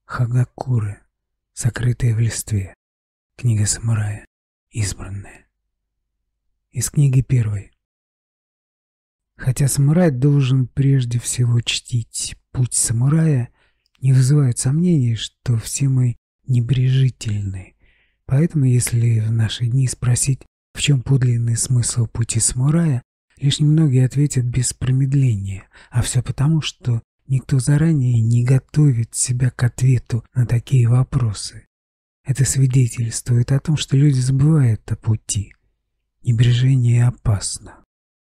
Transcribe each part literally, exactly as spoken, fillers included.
Хагакуры, сокрытые в листве. Книга самурая. Избранная. Из книги первой. Хотя самурай должен прежде всего чтить путь самурая, не вызывает сомнений, что все мы небрежительны. Поэтому, если в наши дни спросить, в чем подлинный смысл пути самурая, лишь немногие ответят без промедления, а все потому, что никто заранее не готовит себя к ответу на такие вопросы. Это свидетельствует о том, что люди забывают о пути. Небрежение опасно.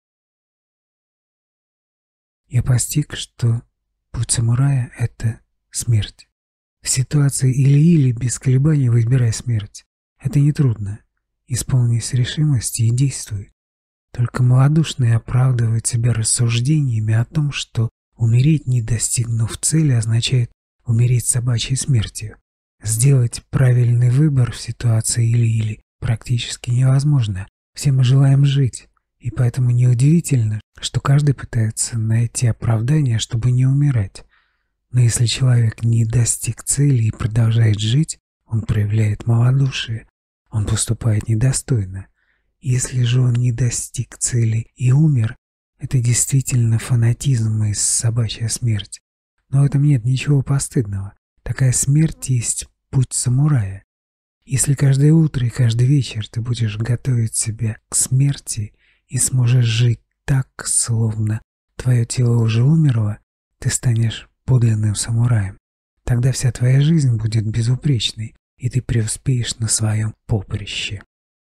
Я постиг, что путь самурая — это смерть. В ситуации или-или без колебаний выбирай смерть. Это нетрудно. Исполни с решимости и действуй. Только малодушные оправдывают себя рассуждениями о том, что умереть, не достигнув цели, означает умереть собачьей смертью. Сделать правильный выбор в ситуации или-или практически невозможно. Все мы желаем жить, и поэтому неудивительно, что каждый пытается найти оправдание, чтобы не умирать. Но если человек не достиг цели и продолжает жить, он проявляет малодушие, он поступает недостойно. Если же он не достиг цели и умер, это действительно фанатизм и собачья смерть. Но в этом нет ничего постыдного. Такая смерть есть путь самурая. Если каждое утро и каждый вечер ты будешь готовить себя к смерти и сможешь жить так, словно твое тело уже умерло, ты станешь подлинным самураем. Тогда вся твоя жизнь будет безупречной, и ты преуспеешь на своем поприще.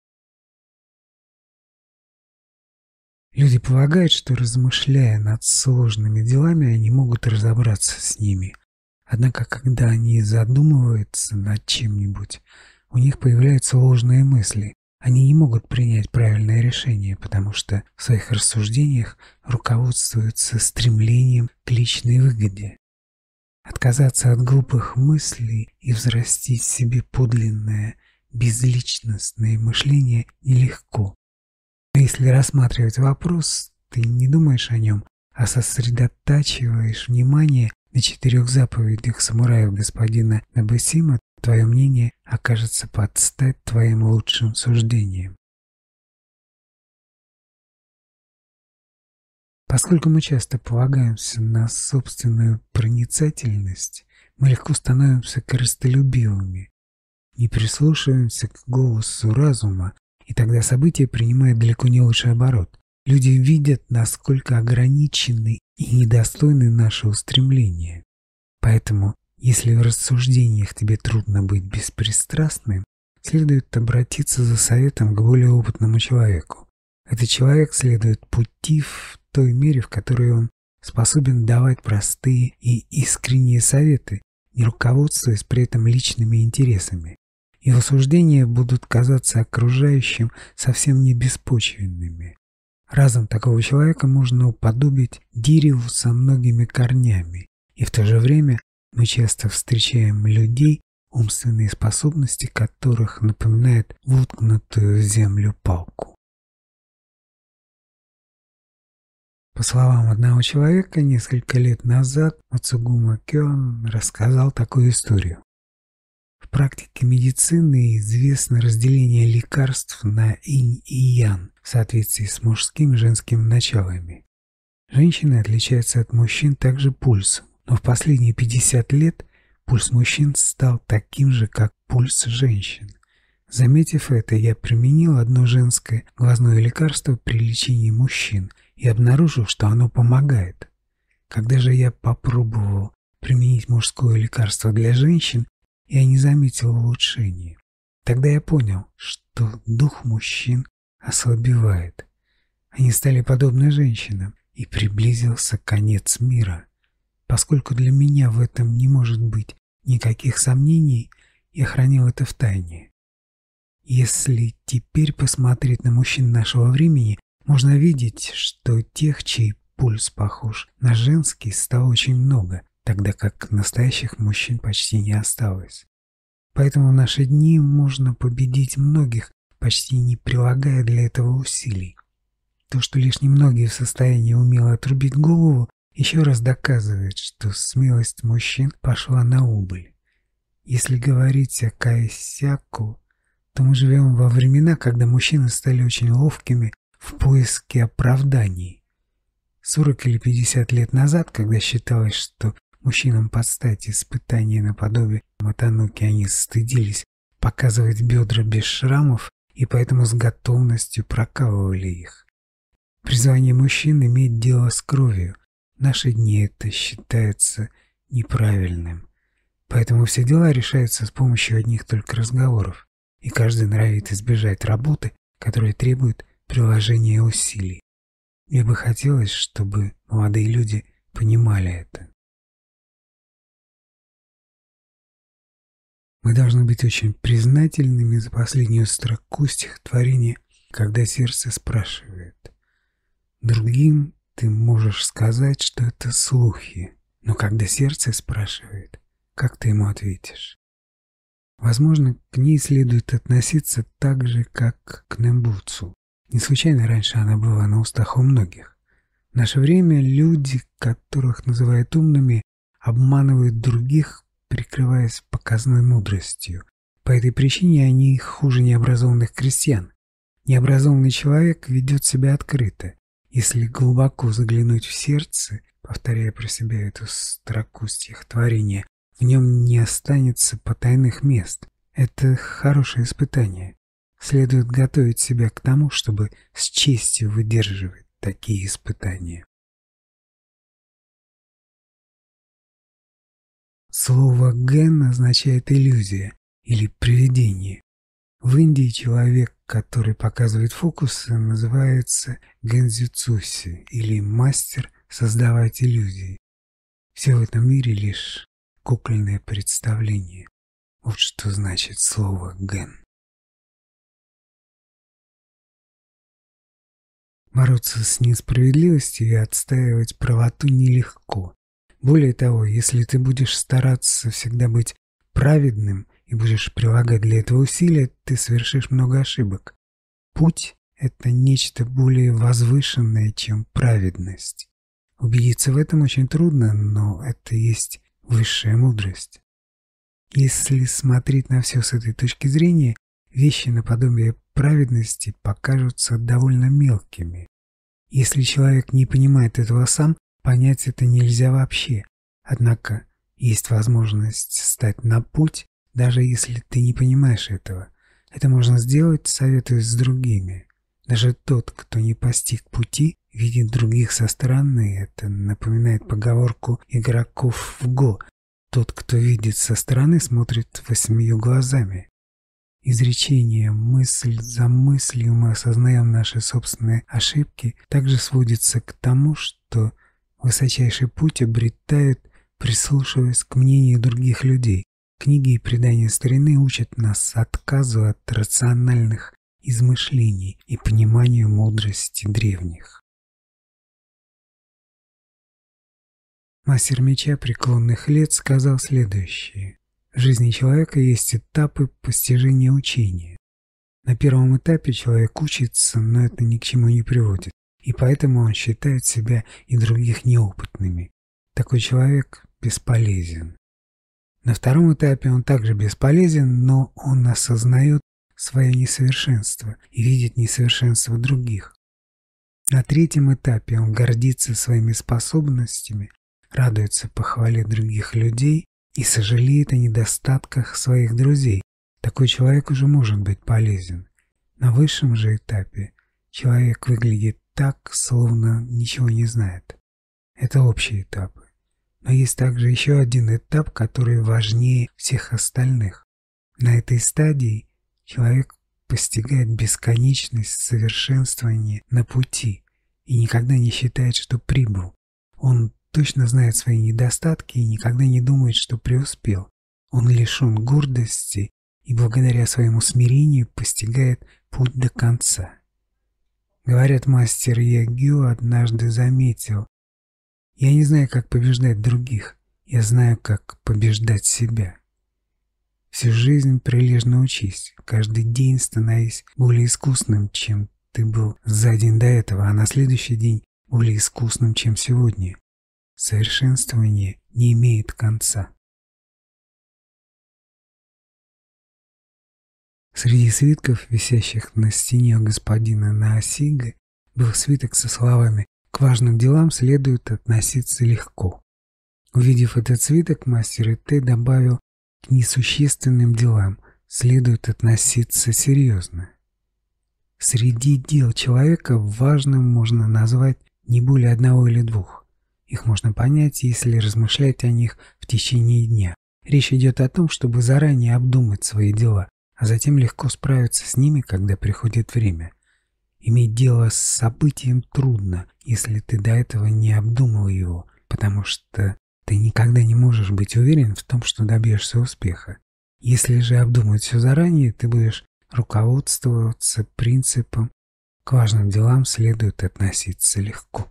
Люди полагают, что, размышляя над сложными делами, они могут разобраться с ними. Однако, когда они задумываются над чем-нибудь, у них появляются ложные мысли. Они не могут принять правильное решение, потому что в своих рассуждениях руководствуются стремлением к личной выгоде. Отказаться от глупых мыслей и взрастить в себе подлинное безличностное мышление нелегко. Но если рассматривать вопрос, ты не думаешь о нем, а сосредотачиваешь внимание на четырех заповедях самураев господина Набусима, твое мнение окажется под стать твоим лучшим суждением. Поскольку мы часто полагаемся на собственную проницательность, мы легко становимся корыстолюбивыми, не прислушиваемся к голосу разума, и тогда события принимают далеко не лучший оборот. Люди видят, насколько ограничены и недостойны наши устремления. Поэтому, если в рассуждениях тебе трудно быть беспристрастным, следует обратиться за советом к более опытному человеку. Этот человек следует пути в той мере, в которой он способен давать простые и искренние советы, не руководствуясь при этом личными интересами. Его суждения будут казаться окружающим совсем не беспочвенными. Разум такого человека можно уподобить дереву со многими корнями, и в то же время мы часто встречаем людей, умственные способности которых напоминают воткнутую в землю палку. По словам одного человека, несколько лет назад Мацугума Кён рассказал такую историю. В практике медицины известно разделение лекарств на инь и ян в соответствии с мужским и женским началами. Женщины отличаются от мужчин также пульсом, но в последние пятьдесят лет пульс мужчин стал таким же, как пульс женщин. Заметив это, я применил одно женское глазное лекарство при лечении мужчин и обнаружил, что оно помогает. Когда же я попробовал применить мужское лекарство для женщин, я не заметил улучшения. Тогда я понял, что дух мужчин ослабевает. Они стали подобны женщинам, и приблизился конец мира. Поскольку для меня в этом не может быть никаких сомнений, я хранил это в тайне. Если теперь посмотреть на мужчин нашего времени, можно видеть, что тех, чей пульс похож на женский, стало очень много, тогда как настоящих мужчин почти не осталось. Поэтому в наши дни можно победить многих, почти не прилагая для этого усилий. То, что лишь немногие в состоянии умело отрубить голову, еще раз доказывает, что смелость мужчин пошла на убыль. Если говорить о Кайсяку, то мы живем во времена, когда мужчины стали очень ловкими в поиске оправданий. сорок или пятьдесят лет назад, когда считалось, что мужчинам под стать испытания наподобие Матануки, они стыдились показывать бедра без шрамов и поэтому с готовностью прокалывали их. Призвание мужчин иметь дело с кровью. В наши дни это считается неправильным. Поэтому все дела решаются с помощью одних только разговоров, и каждый норовит избежать работы, которая требует приложения усилий. Мне бы хотелось, чтобы молодые люди понимали это. Мы должны быть очень признательными за последнюю строку стихотворения, когда сердце спрашивает. Другим ты можешь сказать, что это слухи, но когда сердце спрашивает, как ты ему ответишь? Возможно, к ней следует относиться так же, как к Нэмбуцу. Не случайно раньше она была на устах у многих. В наше время люди, которых называют умными, обманывают других, прикрываясь показной мудростью. По этой причине они хуже необразованных крестьян. Необразованный человек ведет себя открыто. Если глубоко заглянуть в сердце, повторяя про себя эту строку стихотворения, в нем не останется потайных мест. Это хорошее испытание. Следует готовить себя к тому, чтобы с честью выдерживать такие испытания. Слово «ген» означает иллюзия или привидение. В Индии человек, который показывает фокусы, называется гэнзюцуси или мастер создавать иллюзии. Все в этом мире лишь кукольное представление. Вот что значит слово «ген». Бороться с несправедливостью и отстаивать правоту нелегко. Более того, если ты будешь стараться всегда быть праведным и будешь прилагать для этого усилия, ты совершишь много ошибок. Путь – это нечто более возвышенное, чем праведность. Убедиться в этом очень трудно, но это и есть высшая мудрость. Если смотреть на все с этой точки зрения, вещи наподобие праведности покажутся довольно мелкими. Если человек не понимает этого сам, понять это нельзя вообще. Однако есть возможность стать на путь, даже если ты не понимаешь этого. Это можно сделать, советуясь с другими. Даже тот, кто не постиг пути, видит других со стороны. Это напоминает поговорку игроков в го. Тот, кто видит со стороны, смотрит восьмию глазами. Изречение «мысль за мыслью мы осознаем наши собственные ошибки» также сводится к тому, что высочайший путь обретает, прислушиваясь к мнению других людей. Книги и предания старины учат нас отказу от рациональных измышлений и пониманию мудрости древних. Мастер меча преклонных лет сказал следующее. В жизни человека есть этапы постижения учения. На первом этапе человек учится, но это ни к чему не приводит, и поэтому он считает себя и других неопытными. Такой человек бесполезен. На втором этапе он также бесполезен, но он осознает свое несовершенство и видит несовершенство других. На третьем этапе он гордится своими способностями, радуется похвале других людей и сожалеет о недостатках своих друзей. Такой человек уже может быть полезен. На высшем же этапе человек выглядит так, словно ничего не знает. Это общие этапы. Но есть также еще один этап, который важнее всех остальных. На этой стадии человек постигает бесконечность совершенствования на пути и никогда не считает, что прибыл. Он точно знает свои недостатки и никогда не думает, что преуспел. Он лишен гордости и благодаря своему смирению постигает путь до конца. Говорят, мастер Ягью однажды заметил: «Я не знаю, как побеждать других, я знаю, как побеждать себя». Всю жизнь прилежно учись, каждый день становись более искусным, чем ты был за день до этого, а на следующий день более искусным, чем сегодня. Совершенствование не имеет конца. Среди свитков, висящих на стене у господина Наосига, был свиток со словами «К важным делам следует относиться легко». Увидев этот свиток, мастер Итэ добавил «К несущественным делам следует относиться серьезно». Среди дел человека важным можно назвать не более одного или двух. Их можно понять, если размышлять о них в течение дня. Речь идет о том, чтобы заранее обдумать свои дела, а затем легко справиться с ними, когда приходит время. Иметь дело с событием трудно, если ты до этого не обдумал его, потому что ты никогда не можешь быть уверен в том, что добьешься успеха. Если же обдумать все заранее, ты будешь руководствоваться принципом «к важным делам следует относиться легко».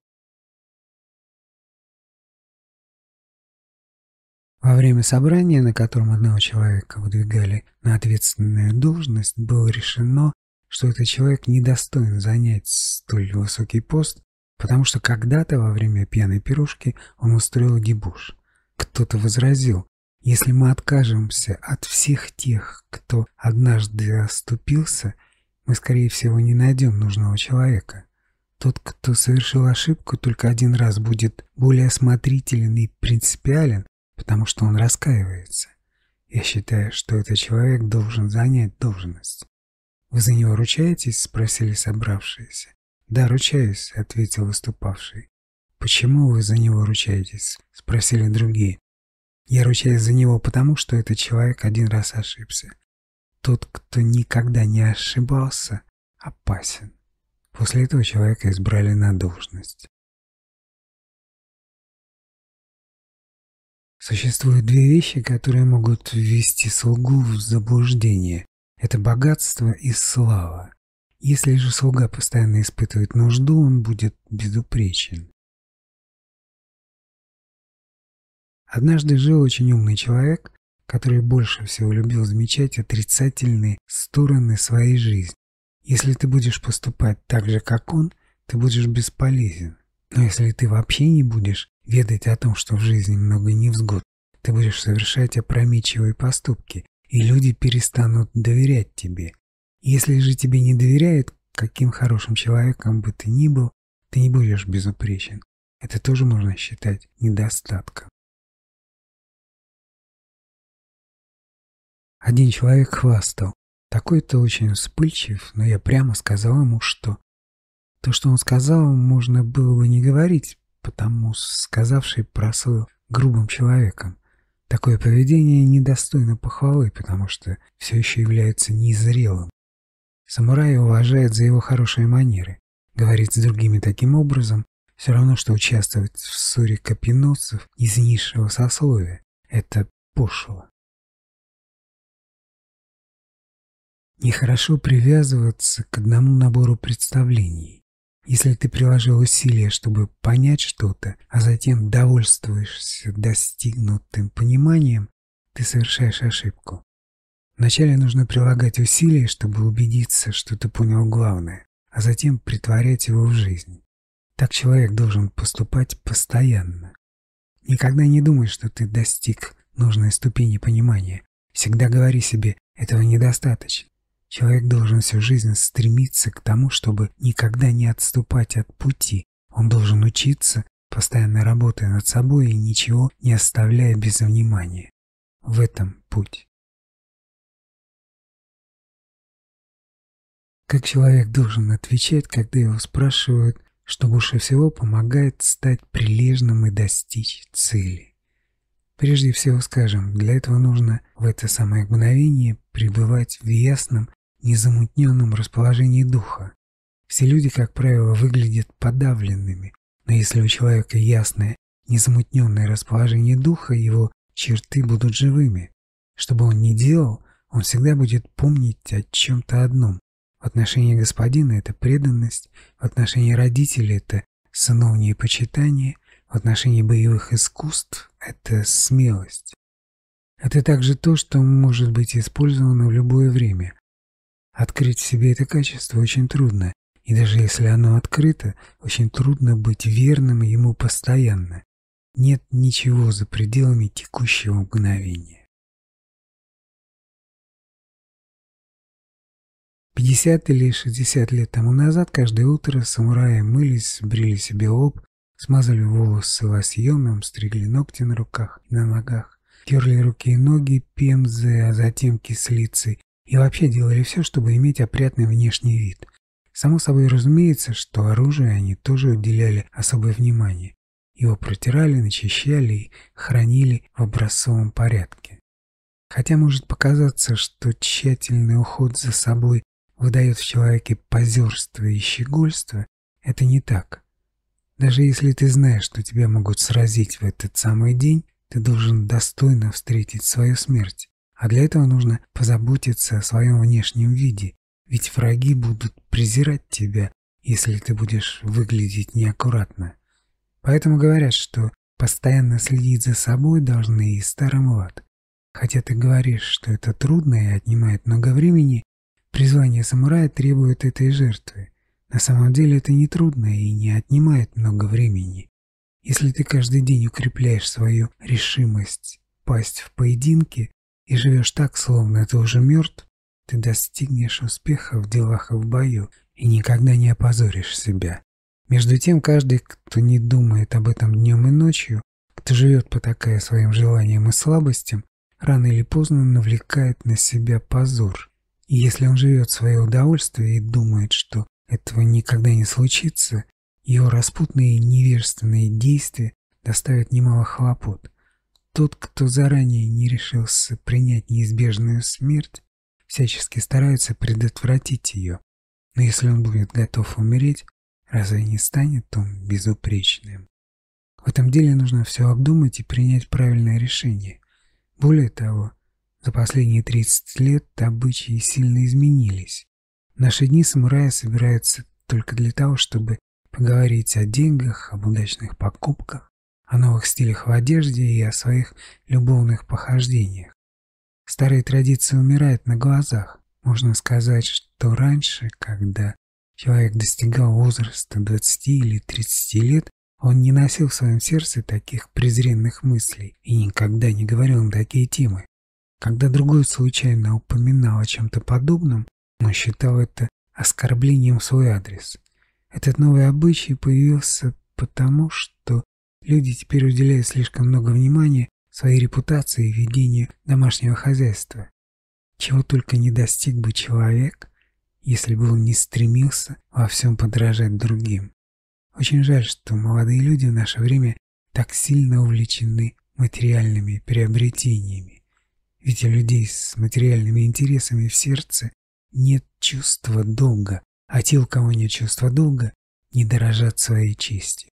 Во время собрания, на котором одного человека выдвигали на ответственную должность, было решено, что этот человек недостоин занять столь высокий пост, потому что когда-то во время пьяной пирушки он устроил дебош. Кто-то возразил: если мы откажемся от всех тех, кто однажды оступился, мы, скорее всего, не найдем нужного человека. Тот, кто совершил ошибку, только один раз будет более осмотрителен и принципиален, потому что он раскаивается. Я считаю, что этот человек должен занять должность. «Вы за него ручаетесь?» — спросили собравшиеся. «Да, ручаюсь», — ответил выступавший. «Почему вы за него ручаетесь?» — спросили другие. «Я ручаюсь за него потому, что этот человек один раз ошибся. Тот, кто никогда не ошибался, опасен». После этого человека избрали на должность. Существуют две вещи, которые могут ввести слугу в заблуждение. Это богатство и слава. Если же слуга постоянно испытывает нужду, он будет безупречен. Однажды жил очень умный человек, который больше всего любил замечать отрицательные стороны своей жизни. Если ты будешь поступать так же, как он, ты будешь бесполезен. Но если ты вообще не будешь ведать о том, что в жизни много невзгод, ты будешь совершать опрометчивые поступки, и люди перестанут доверять тебе. Если же тебе не доверяют, каким хорошим человеком бы ты ни был, ты не будешь безупречен. Это тоже можно считать недостатком. Один человек хвастал: такой-то очень вспыльчив, но я прямо сказал ему, что то, что он сказал, можно было бы не говорить, потому сказавший прослыл грубым человеком. Такое поведение недостойно похвалы, потому что все еще является незрелым. Самурай уважает за его хорошие манеры. Говорить с другими таким образом все равно, что участвовать в ссоре копьеносцев из низшего сословия. Это пошло. Нехорошо привязываться к одному набору представлений. Если ты приложил усилия, чтобы понять что-то, а затем довольствуешься достигнутым пониманием, ты совершаешь ошибку. Вначале нужно прилагать усилия, чтобы убедиться, что ты понял главное, а затем притворять его в жизнь. Так человек должен поступать постоянно. Никогда не думай, что ты достиг нужной ступени понимания. Всегда говори себе: этого недостаточно. Человек должен всю жизнь стремиться к тому, чтобы никогда не отступать от пути. Он должен учиться, постоянно работая над собой и ничего не оставляя без внимания. В этом путь. Как человек должен отвечать, когда его спрашивают, что больше всего помогает стать прилежным и достичь цели? Прежде всего скажем, для этого нужно в это самое мгновение пребывать в ясном, незамутненном расположении духа. Все люди, как правило, выглядят подавленными, но если у человека ясное, незамутненное расположение духа, его черты будут живыми. Что бы он ни делал, он всегда будет помнить о чем-то одном. В отношении господина это преданность, в отношении родителей это сыновнее почитание, в отношении боевых искусств это смелость. Это также то, что может быть использовано в любое время. Открыть в себе это качество очень трудно, и даже если оно открыто, очень трудно быть верным ему постоянно. Нет ничего за пределами текущего мгновения. пятьдесят или шестьдесят лет тому назад каждое утро самураи мылись, брили себе лоб, смазали волосы лосьоном, стригли ногти на руках и на ногах, терли руки и ноги пемзой, а затем кислицей, и вообще делали все, чтобы иметь опрятный внешний вид. Само собой разумеется, что оружию они тоже уделяли особое внимание. Его протирали, начищали и хранили в образцовом порядке. Хотя может показаться, что тщательный уход за собой выдает в человеке позерство и щегольство, это не так. Даже если ты знаешь, что тебя могут сразить в этот самый день, ты должен достойно встретить свою смерть. А для этого нужно позаботиться о своем внешнем виде, ведь враги будут презирать тебя, если ты будешь выглядеть неаккуратно. Поэтому говорят, что постоянно следить за собой должны и старый млад. Хотя ты говоришь, что это трудно и отнимает много времени, призвание самурая требует этой жертвы. На самом деле это не трудно и не отнимает много времени. Если ты каждый день укрепляешь свою решимость пасть в поединке и живешь так, словно ты уже мертв, ты достигнешь успеха в делах и в бою и никогда не опозоришь себя. Между тем, каждый, кто не думает об этом днем и ночью, кто живет потакая своим желаниям и слабостям, рано или поздно навлекает на себя позор. И если он живет в свое удовольствие и думает, что этого никогда не случится, его распутные и невежественные действия доставят немало хлопот. Тот, кто заранее не решился принять неизбежную смерть, всячески старается предотвратить ее. Но если он будет готов умереть, разве не станет он безупречным? В этом деле нужно все обдумать и принять правильное решение. Более того, за последние тридцать лет обычаи сильно изменились. В наши дни самураи собираются только для того, чтобы поговорить о деньгах, об удачных покупках, о новых стилях в одежде и о своих любовных похождениях. Старые традиции умирают на глазах. Можно сказать, что раньше, когда человек достигал возраста двадцати или тридцати лет, он не носил в своем сердце таких презренных мыслей и никогда не говорил на такие темы. Когда другой случайно упоминал о чем-то подобном, он считал это оскорблением в свой адрес. Этот новый обычай появился потому, что люди теперь уделяют слишком много внимания своей репутации и ведению домашнего хозяйства. Чего только не достиг бы человек, если бы он не стремился во всем подражать другим. Очень жаль, что молодые люди в наше время так сильно увлечены материальными приобретениями. Ведь у людей с материальными интересами в сердце нет чувства долга, а те, у кого нет чувства долга, не дорожат своей честью.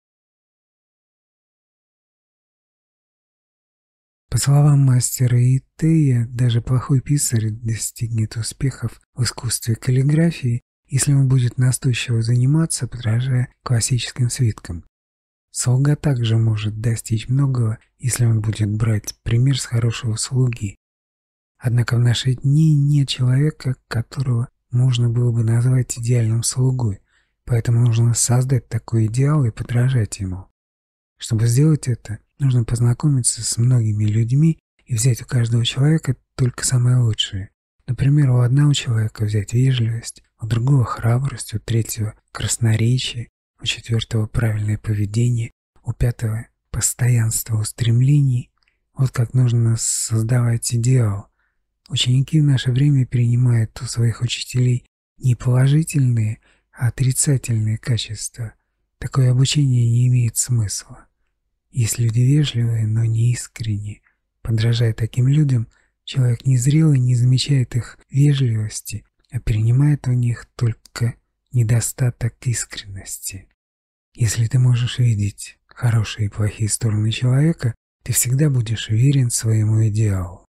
По словам мастера Итея, даже плохой писарь достигнет успехов в искусстве каллиграфии, если он будет настойчиво заниматься, подражая классическим свиткам. Слуга также может достичь многого, если он будет брать пример с хорошего слуги. Однако в наши дни нет человека, которого можно было бы назвать идеальным слугой, поэтому нужно создать такой идеал и подражать ему. Чтобы сделать это, нужно познакомиться с многими людьми и взять у каждого человека только самое лучшее. Например, у одного человека взять вежливость, у другого храбрость, у третьего красноречие, у четвертого правильное поведение, у пятого постоянство устремлений. Вот как нужно создавать идеал. Ученики в наше время перенимают у своих учителей не положительные, а отрицательные качества. Такое обучение не имеет смысла. Есть люди вежливые, но не искренние. Подражая таким людям, человек незрелый не замечает их вежливости, а перенимает у них только недостаток искренности. Если ты можешь видеть хорошие и плохие стороны человека, ты всегда будешь верен своему идеалу.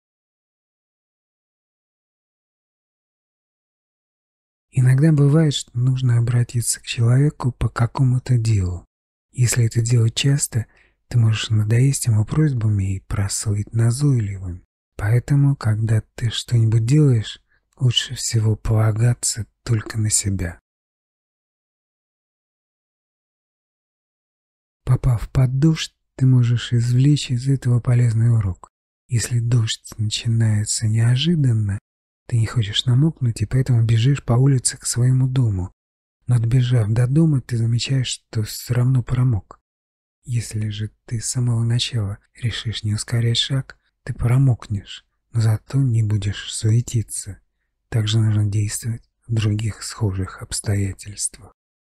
Иногда бывает, что нужно обратиться к человеку по какому-то делу. Если это делать часто, ты можешь надоесть ему просьбами и прослыть назойливым. Поэтому, когда ты что-нибудь делаешь, лучше всего полагаться только на себя. Попав под дождь, ты можешь извлечь из этого полезный урок. Если дождь начинается неожиданно, Ты не хочешь намокнуть и поэтому бежишь по улице к своему дому. Но добежав до дома, ты замечаешь, что все равно промок. Если же ты с самого начала решишь не ускорять шаг, ты промокнешь, но зато не будешь суетиться. Так же нужно действовать в других схожих обстоятельствах.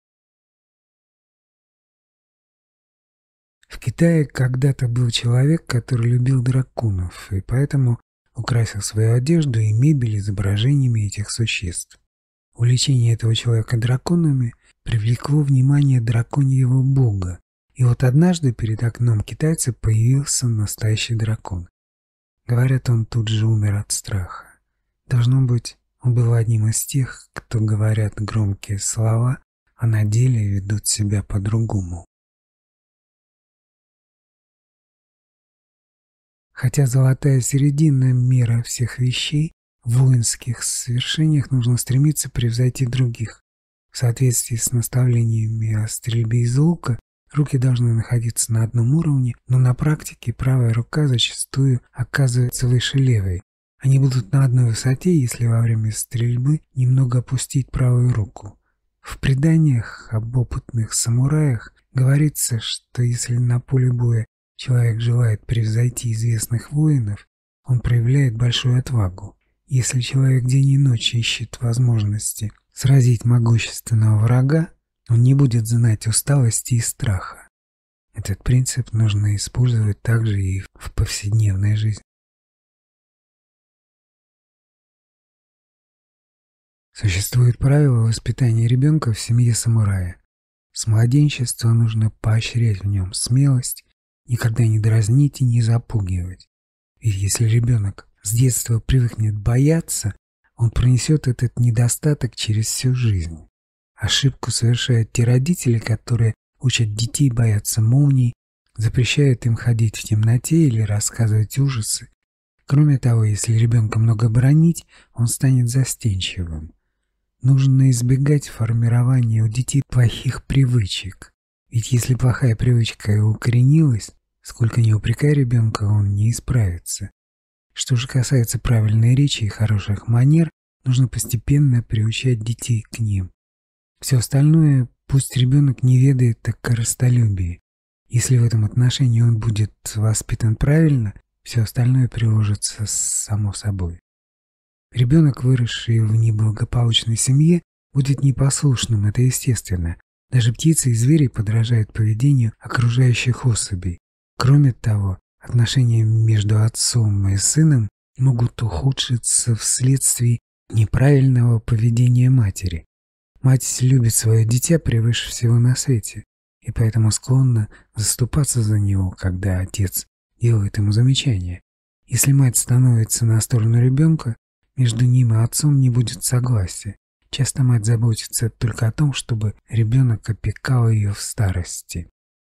В Китае когда-то был человек, который любил драконов, и поэтому украсил свою одежду и мебель изображениями этих существ. Увлечение этого человека драконами привлекло внимание драконьего бога, и вот однажды перед окном китайца появился настоящий дракон. Говорят, он тут же умер от страха. Должно быть, он был одним из тех, кто говорят громкие слова, а на деле ведут себя по-другому. Хотя золотая середина мира всех вещей, в воинских свершениях нужно стремиться превзойти других. В соответствии с наставлениями о стрельбе из лука, руки должны находиться на одном уровне, но на практике правая рука зачастую оказывается выше левой. Они будут на одной высоте, если во время стрельбы немного опустить правую руку. В преданиях об опытных самураях говорится, что если на поле боя человек желает превзойти известных воинов, он проявляет большую отвагу. Если человек день и ночь ищет возможности сразить могущественного врага, он не будет знать усталости и страха. Этот принцип нужно использовать также и в повседневной жизни. Существует правило воспитания ребенка в семье самурая. С младенчества нужно поощрять в нем смелость, никогда не дразнить и не запугивать. Ведь если ребенок с детства привыкнет бояться, он пронесет этот недостаток через всю жизнь. Ошибку совершают те родители, которые учат детей бояться молний, запрещают им ходить в темноте или рассказывать ужасы. Кроме того, если ребенка много бранить, он станет застенчивым. Нужно избегать формирования у детей плохих привычек. Ведь если плохая привычка укоренилась, сколько ни упрекай ребенка, он не исправится. Что же касается правильной речи и хороших манер, нужно постепенно приучать детей к ним. Все остальное пусть ребенок не ведает о корыстолюбии. Если в этом отношении он будет воспитан правильно, все остальное приложится само собой. Ребенок, выросший в неблагополучной семье, будет непослушным, это естественно. Даже птицы и звери подражают поведению окружающих особей. Кроме того, отношения между отцом и сыном могут ухудшиться вследствие неправильного поведения матери. Мать любит свое дитя превыше всего на свете, и поэтому склонна заступаться за него, когда отец делает ему замечания. Если мать становится на сторону ребенка, между ним и отцом не будет согласия. Часто мать заботится только о том, чтобы ребенок опекал ее в старости.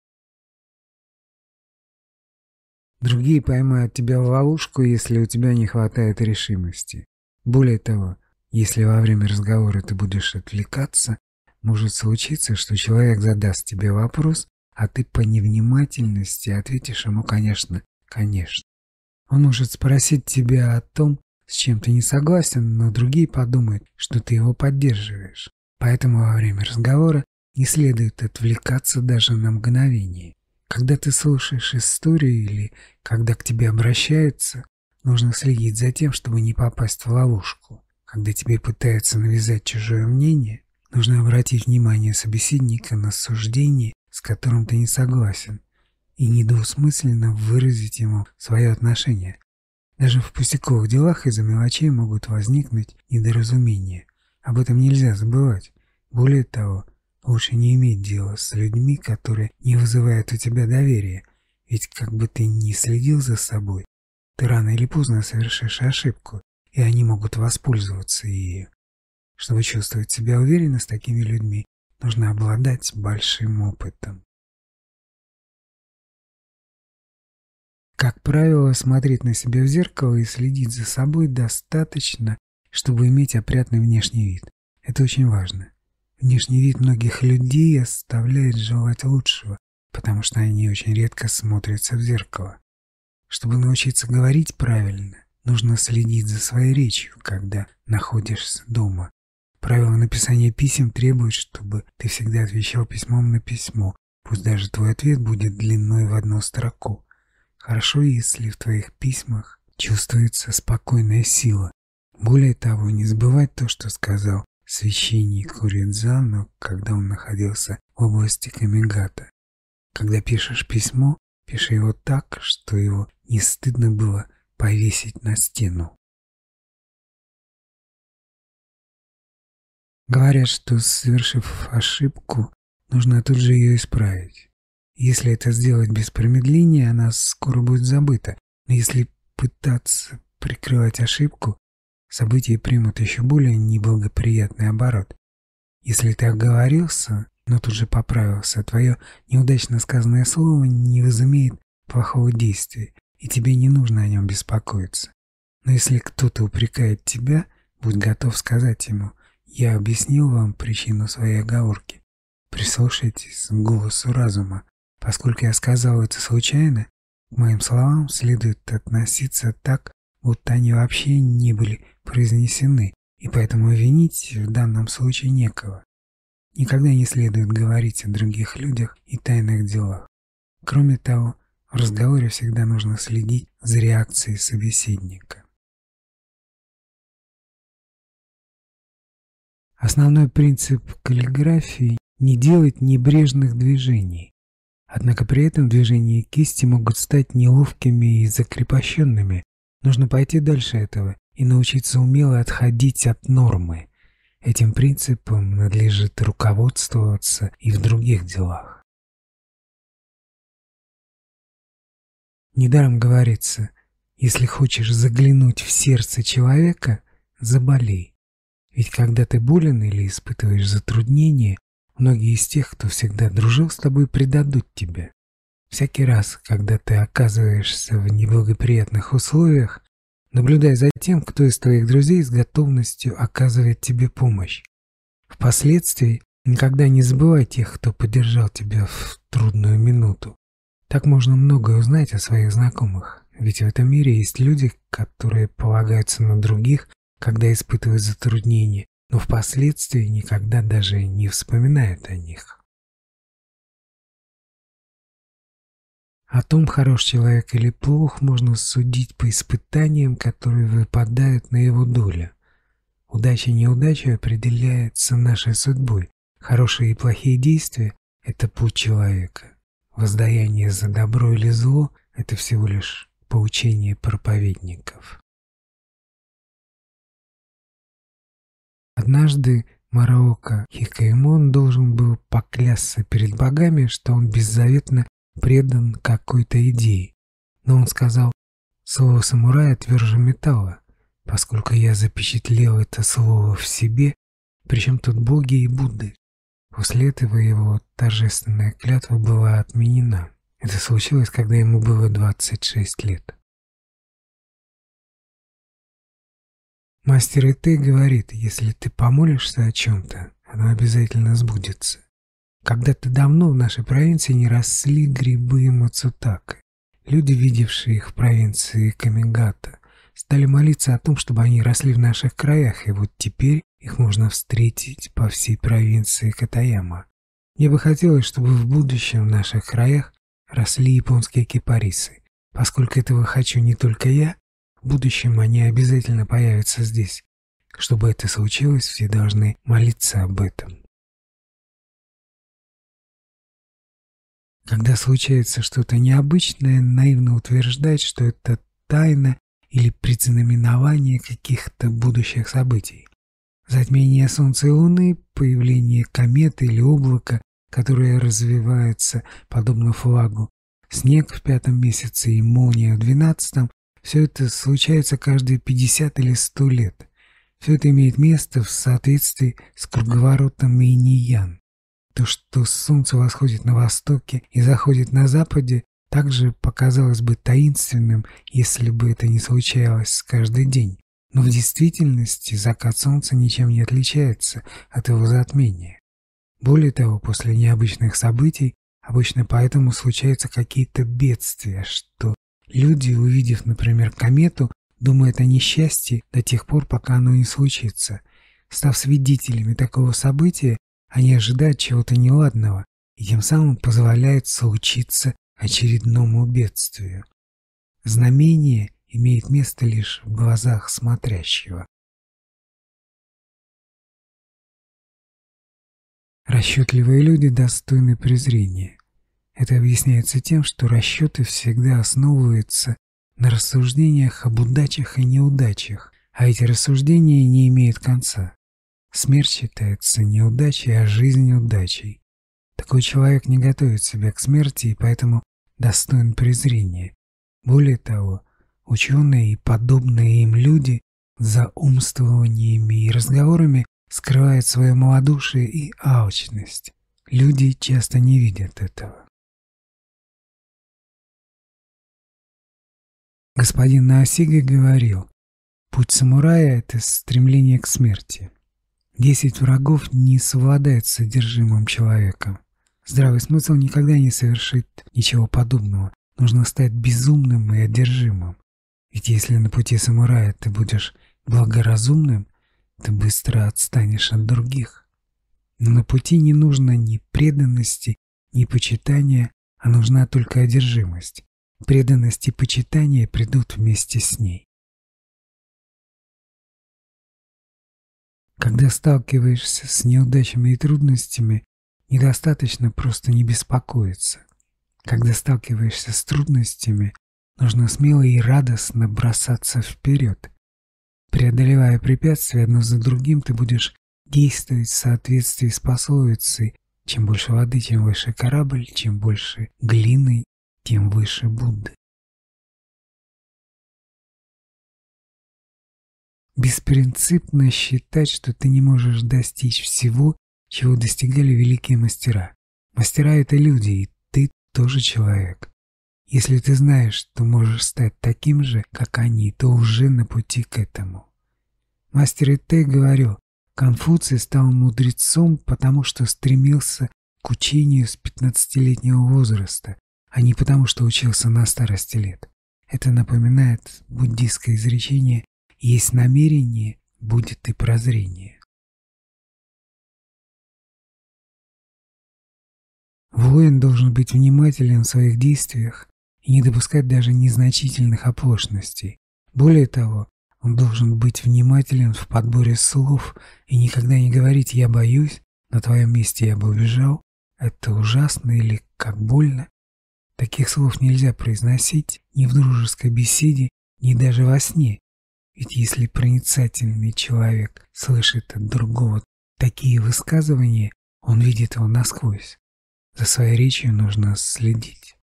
Другие поймают тебя в ловушку, если у тебя не хватает решимости. Более того, если во время разговора ты будешь отвлекаться, может случиться, что человек задаст тебе вопрос, а ты по невнимательности ответишь ему «конечно, конечно». Он может спросить тебя о том, с чем ты не согласен, но другие подумают, что ты его поддерживаешь. Поэтому во время разговора не следует отвлекаться даже на мгновение. Когда ты слушаешь историю или когда к тебе обращаются, нужно следить за тем, чтобы не попасть в ловушку. Когда тебе пытаются навязать чужое мнение, нужно обратить внимание собеседника на суждение, с которым ты не согласен, и недвусмысленно выразить ему свое отношение. Даже в пустяковых делах из-за мелочей могут возникнуть недоразумения. Об этом нельзя забывать. Более того, лучше не иметь дела с людьми, которые не вызывают у тебя доверия, ведь как бы ты ни следил за собой, ты рано или поздно совершишь ошибку, и они могут воспользоваться ею. Чтобы чувствовать себя уверенно с такими людьми, нужно обладать большим опытом. Как правило, смотреть на себя в зеркало и следить за собой достаточно, чтобы иметь опрятный внешний вид. Это очень важно. Внешний вид многих людей оставляет желать лучшего, потому что они очень редко смотрятся в зеркало. Чтобы научиться говорить правильно, нужно следить за своей речью, когда находишься дома. Правило написания писем требует, чтобы ты всегда отвечал письмом на письмо, пусть даже твой ответ будет длиной в одну строку. Хорошо, если в твоих письмах чувствуется спокойная сила. Более того, не забывать то, что сказал священник Уридзану, когда он находился в области Камигата. Когда пишешь письмо, пиши его так, что его не стыдно было повесить на стену. Говорят, что, совершив ошибку, нужно тут же ее исправить. Если это сделать без промедления, она скоро будет забыта. Но если пытаться прикрывать ошибку, события примут еще более неблагоприятный оборот. Если ты оговорился, но тут же поправился, твое неудачно сказанное слово не возымеет плохого действия, и тебе не нужно о нем беспокоиться. Но если кто-то упрекает тебя, будь готов сказать ему: «Я объяснил вам причину своей оговорки. Прислушайтесь к голосу разума. Поскольку я сказал это случайно, к моим словам следует относиться так, будто они вообще не были произнесены, и поэтому винить в данном случае некого. Никогда не следует говорить о других людях и тайных делах. Кроме того, в разговоре всегда нужно следить за реакцией собеседника». Основной принцип каллиграфии – не делать небрежных движений. Однако при этом движения кисти могут стать неловкими и закрепощенными. Нужно пойти дальше этого и научиться умело отходить от нормы. Этим принципом надлежит руководствоваться и в других делах. Недаром говорится: если хочешь заглянуть в сердце человека, заболей. Ведь когда ты болен или испытываешь затруднения, многие из тех, кто всегда дружил с тобой, предадут тебя. Всякий раз, когда ты оказываешься в неблагоприятных условиях, наблюдай за тем, кто из твоих друзей с готовностью оказывает тебе помощь. Впоследствии никогда не забывай тех, кто поддержал тебя в трудную минуту. Так можно многое узнать о своих знакомых, ведь в этом мире есть люди, которые полагаются на других, когда испытывают затруднения, но впоследствии никогда даже не вспоминают о них. О том, хорош человек или плох, можно судить по испытаниям, которые выпадают на его долю. Удача и неудача определяются нашей судьбой. Хорошие и плохие действия – это путь человека. Воздаяние за добро или зло – это всего лишь поучение проповедников. Однажды Мараока Хикаэмон должен был поклясться перед богами, что он беззаветно предан какой-то идее. Но он сказал: «Слово самурая тверже металла, поскольку я запечатлел это слово в себе, причем тут боги и Будды». После этого его торжественная клятва была отменена. Это случилось, когда ему было двадцать шесть лет. Мастер Итэ говорит: если ты помолишься о чем-то, оно обязательно сбудется. Когда-то давно в нашей провинции не росли грибы мацутаке. Люди, видевшие их в провинции Камигата, стали молиться о том, чтобы они росли в наших краях, и вот теперь их можно встретить по всей провинции Катаяма. Мне бы хотелось, чтобы в будущем в наших краях росли японские кипарисы. Поскольку этого хочу не только я, в будущем они обязательно появятся здесь. Чтобы это случилось, все должны молиться об этом. Когда случается что-то необычное, наивно утверждать, что это тайна или предзнаменование каких-то будущих событий. Затмение Солнца и Луны, появление кометы или облака, которое развивается подобно флагу, снег в пятом месяце и молния в двенадцатом – все это случается каждые пятьдесят или сто лет. Все это имеет место в соответствии с круговоротом Инь-Ян. То, что солнце восходит на востоке и заходит на западе, также показалось бы таинственным, если бы это не случалось каждый день. Но в действительности закат солнца ничем не отличается от его затмения. Более того, после необычных событий обычно поэтому случаются какие-то бедствия, что люди, увидев, например, комету, думают о несчастье до тех пор, пока оно не случится. Став свидетелями такого события, они ожидают чего-то неладного и тем самым позволяют случиться очередному бедствию. Знамение имеет место лишь в глазах смотрящего. Расчетливые люди достойны презрения. Это объясняется тем, что расчеты всегда основываются на рассуждениях об удачах и неудачах, а эти рассуждения не имеют конца. Смерть считается неудачей, а жизнь удачей. Такой человек не готовит себя к смерти и поэтому достоин презрения. Более того, ученые и подобные им люди за умствованиями и разговорами скрывают свое малодушие и алчность. Люди часто не видят этого. Господин Наосига говорил, путь самурая – это стремление к смерти. Десять врагов не совладают с содержимым человеком. Здравый смысл никогда не совершит ничего подобного. Нужно стать безумным и одержимым. Ведь если на пути самурая ты будешь благоразумным, ты быстро отстанешь от других. Но на пути не нужно ни преданности, ни почитания, а нужна только одержимость. Преданность и почитание придут вместе с ней. Когда сталкиваешься с неудачами и трудностями, недостаточно просто не беспокоиться. Когда сталкиваешься с трудностями, нужно смело и радостно бросаться вперед. Преодолевая препятствия одно за другим, ты будешь действовать в соответствии с пословицей: чем больше воды, тем выше корабль, чем больше глины, тем выше Будды. Беспринципно считать, что ты не можешь достичь всего, чего достигали великие мастера. Мастера — это люди, и ты тоже человек. Если ты знаешь, что можешь стать таким же, как они, то уже на пути к этому. Мастер Итэ говорил, Конфуций стал мудрецом, потому что стремился к учению с пятнадцатилетнего возраста, а не потому что учился на старости лет. Это напоминает буддийское изречение «Есть намерение, будет и прозрение». Воин должен быть внимателен в своих действиях и не допускать даже незначительных оплошностей. Более того, он должен быть внимателен в подборе слов и никогда не говорить «я боюсь», «на твоем месте я бы убежал», «это ужасно» или «как больно». Таких слов нельзя произносить ни в дружеской беседе, ни даже во сне. Ведь если проницательный человек слышит от другого такие высказывания, он видит его насквозь. За своей речью нужно следить.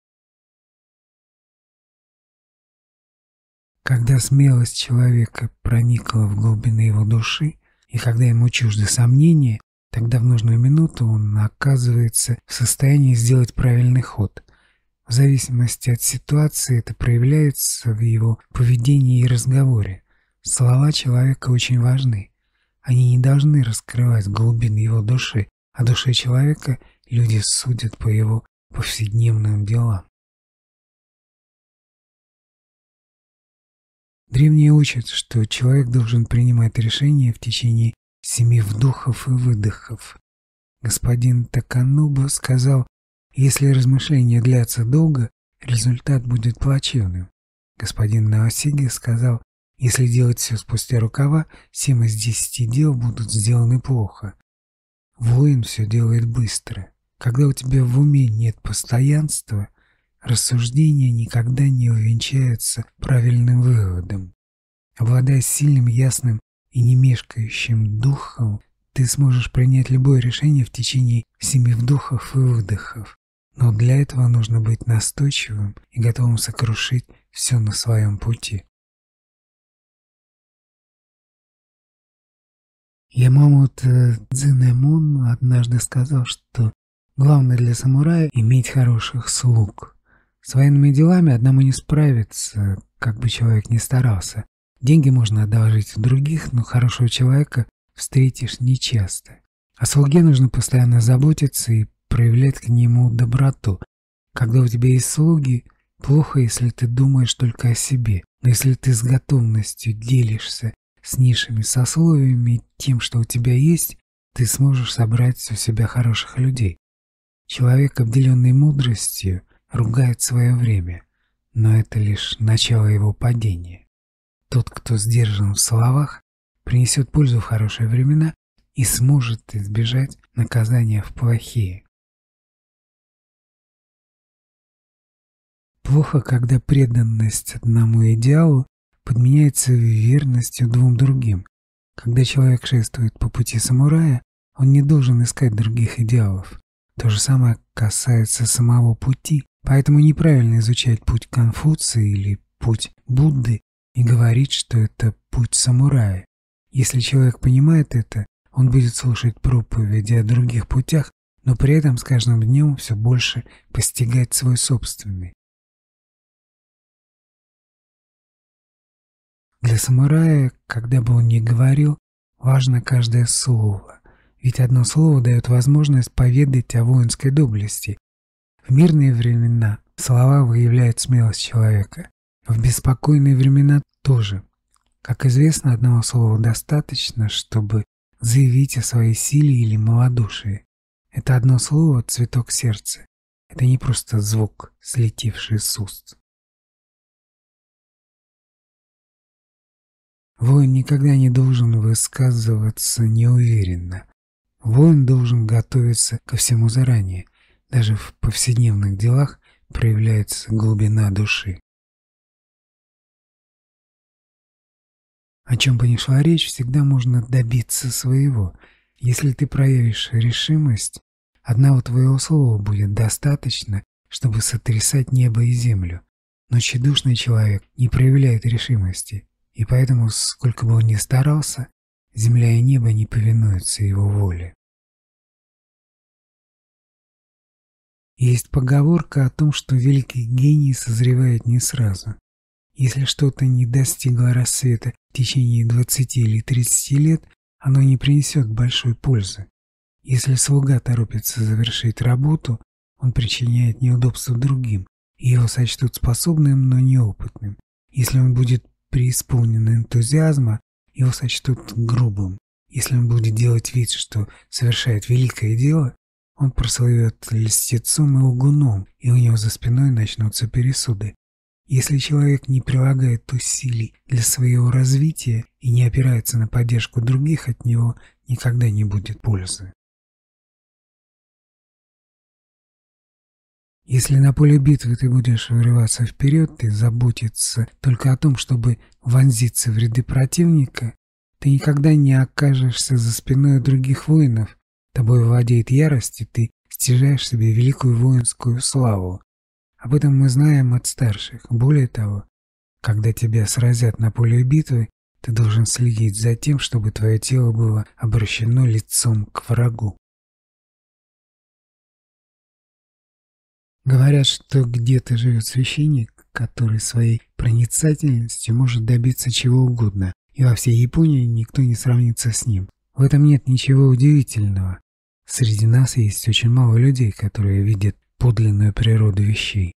Когда смелость человека проникла в глубины его души, и когда ему чужды сомнения, тогда в нужную минуту он оказывается в состоянии сделать правильный ход. В зависимости от ситуации это проявляется в его поведении и разговоре. Слова человека очень важны. Они не должны раскрывать глубины его души, а душе человека люди судят по его повседневным делам. Древние учат, что человек должен принимать решения в течение семи вдохов и выдохов. Господин Такануба сказал, если размышления длятся долго, результат будет плачевным. Господин Наосига сказал, если делать все спустя рукава, семь из десяти дел будут сделаны плохо. Воин все делает быстро. Когда у тебя в уме нет постоянства, рассуждения никогда не увенчаются правильным выводом. Обладая сильным, ясным и не мешкающим духом, ты сможешь принять любое решение в течение семи вдохов и выдохов. Но для этого нужно быть настойчивым и готовым сокрушить все на своем пути. Ямамото Дзенэмон однажды сказал, что главное для самурая – иметь хороших слуг. С военными делами одному не справиться, как бы человек ни старался. Деньги можно одолжить у других, но хорошего человека встретишь нечасто. О слуге нужно постоянно заботиться и проявлять к нему доброту. Когда у тебя есть слуги, плохо, если ты думаешь только о себе. Но если ты с готовностью делишься с низшими сословиями тем, что у тебя есть, ты сможешь собрать у себя хороших людей. Человек, обделенный мудростью, ругает свое время, но это лишь начало его падения. Тот, кто сдержан в словах, принесет пользу в хорошие времена и сможет избежать наказания в плохие. Плохо, когда преданность одному идеалу подменяется верностью двум другим. Когда человек шествует по пути самурая, он не должен искать других идеалов. То же самое касается самого пути, поэтому неправильно изучать путь Конфуция или путь Будды и говорить, что это путь самурая. Если человек понимает это, он будет слушать проповеди о других путях, но при этом с каждым днем все больше постигать свой собственный. Для самурая, когда бы он ни говорил, важно каждое слово, ведь одно слово дает возможность поведать о воинской доблести. В мирные времена слова выявляют смелость человека, в беспокойные времена тоже. Как известно, одного слова достаточно, чтобы заявить о своей силе или малодушии. Это одно слово — цветок сердца. Это не просто звук, слетевший с уст. Воин никогда не должен высказываться неуверенно. Воин должен готовиться ко всему заранее. Даже в повседневных делах проявляется глубина души. О чем бы ни шла речь, всегда можно добиться своего. Если ты проявишь решимость, одного твоего слова будет достаточно, чтобы сотрясать небо и землю. Но тщедушный человек не проявляет решимости, и поэтому, сколько бы он ни старался, земля и небо не повинуются его воле. Есть поговорка о том, что великий гений созревает не сразу. Если что-то не достигло рассвета в течение двадцати или тридцати лет, оно не принесет большой пользы. Если слуга торопится завершить работу, он причиняет неудобства другим, и его сочтут способным, но неопытным. Если он будет преисполнен энтузиазма, его сочтут грубым. Если он будет делать вид, что совершает великое дело, он прослывет льстецом и лгуном, и у него за спиной начнутся пересуды. Если человек не прилагает усилий для своего развития и не опирается на поддержку других, от него никогда не будет пользы. Если на поле битвы ты будешь вырываться вперед и заботиться только о том, чтобы вонзиться в ряды противника, ты никогда не окажешься за спиной других воинов. Тобой владеет ярость, и ты стяжаешь себе великую воинскую славу. Об этом мы знаем от старших. Более того, когда тебя сразят на поле битвы, ты должен следить за тем, чтобы твое тело было обращено лицом к врагу. Говорят, что где-то живет священник, который своей проницательностью может добиться чего угодно, и во всей Японии никто не сравнится с ним. В этом нет ничего удивительного. Среди нас есть очень мало людей, которые видят подлинную природу вещей.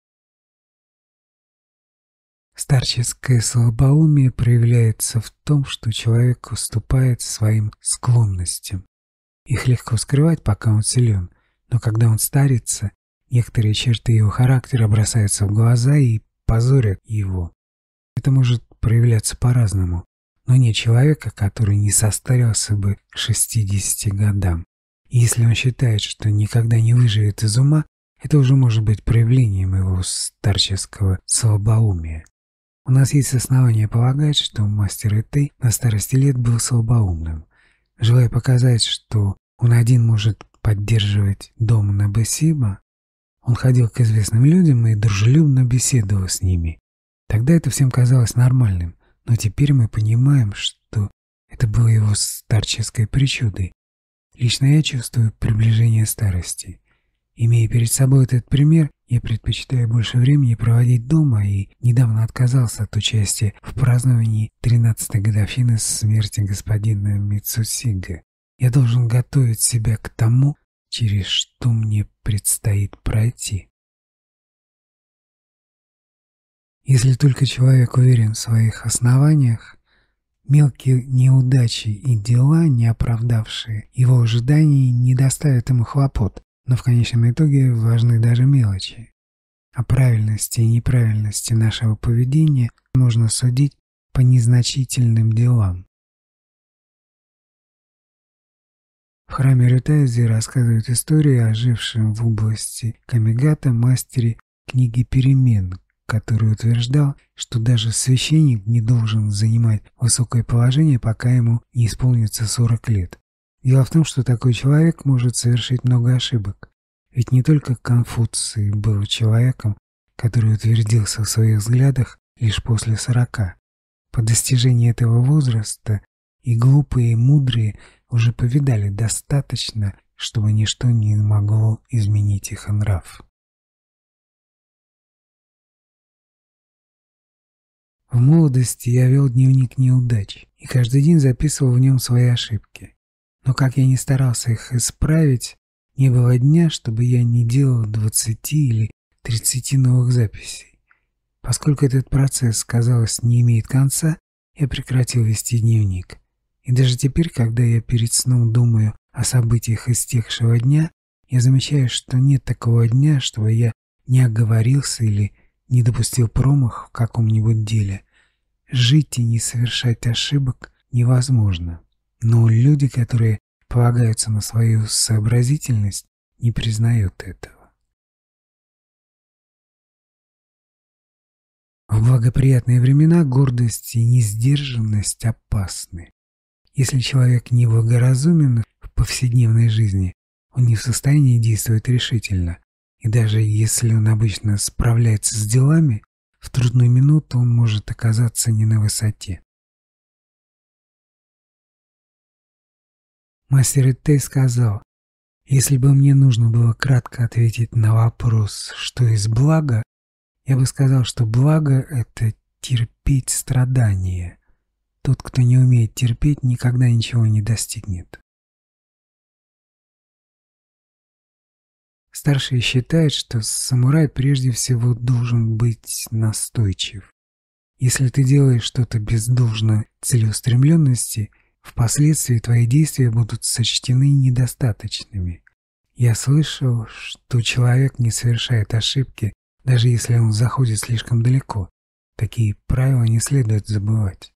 Старческое слабоумие проявляется в том, что человек уступает своим склонностям. Их легко скрывать, пока он силен, но когда он старится, некоторые черты его характера бросаются в глаза и позорят его. Это может проявляться по-разному, но нет человека, который не состарился бы к шестидесяти годам. И если он считает, что никогда не выживет из ума, это уже может быть проявлением его старческого слабоумия. У нас есть основания полагать, что мастер Итэй на старости лет был слабоумным. Желая показать, что он один может поддерживать дом Набэсиба, он ходил к известным людям и дружелюбно беседовал с ними. Тогда это всем казалось нормальным, но теперь мы понимаем, что это было его старческой причудой. Лично я чувствую приближение старости. Имея перед собой этот пример, я предпочитаю больше времени проводить дома и недавно отказался от участия в праздновании тринадцатой годовщины смерти господина Мицусига. Я должен готовить себя к тому, через что мне предстоит пройти. Если только человек уверен в своих основаниях, мелкие неудачи и дела, не оправдавшие его ожиданий, не доставят ему хлопот, но в конечном итоге важны даже мелочи. О правильности и неправильности нашего поведения можно судить по незначительным делам. В храме Рютайзи рассказывают историю о жившем в области Камигата мастере книги перемен, который утверждал, что даже священник не должен занимать высокое положение, пока ему не исполнится сорок лет. Дело в том, что такой человек может совершить много ошибок. Ведь не только Конфуций был человеком, который утвердился в своих взглядах лишь после сорока. По достижении этого возраста и глупые, и мудрые уже повидали достаточно, чтобы ничто не могло изменить их нрав. В молодости я вел дневник неудач и каждый день записывал в нем свои ошибки. Но как я ни старался их исправить, не было дня, чтобы я не делал двадцати или тридцати новых записей. Поскольку этот процесс, казалось, не имеет конца, я прекратил вести дневник. И даже теперь, когда я перед сном думаю о событиях истекшего дня, я замечаю, что нет такого дня, чтобы я не оговорился или не допустил промах в каком-нибудь деле. Жить и не совершать ошибок невозможно. Но люди, которые полагаются на свою сообразительность, не признают этого. В благоприятные времена гордость и несдержанность опасны. Если человек неблагоразумен в повседневной жизни, он не в состоянии действовать решительно. И даже если он обычно справляется с делами, в трудную минуту он может оказаться не на высоте. Мастер Иттэй сказал: «Если бы мне нужно было кратко ответить на вопрос, что есть благо, я бы сказал, что благо — это терпеть страдания. Тот, кто не умеет терпеть, никогда ничего не достигнет». Старшие считают, что самурай прежде всего должен быть настойчив. Если ты делаешь что-то без должной целеустремленности, впоследствии твои действия будут сочтены недостаточными. Я слышал, что человек не совершает ошибки, даже если он заходит слишком далеко. Такие правила не следует забывать.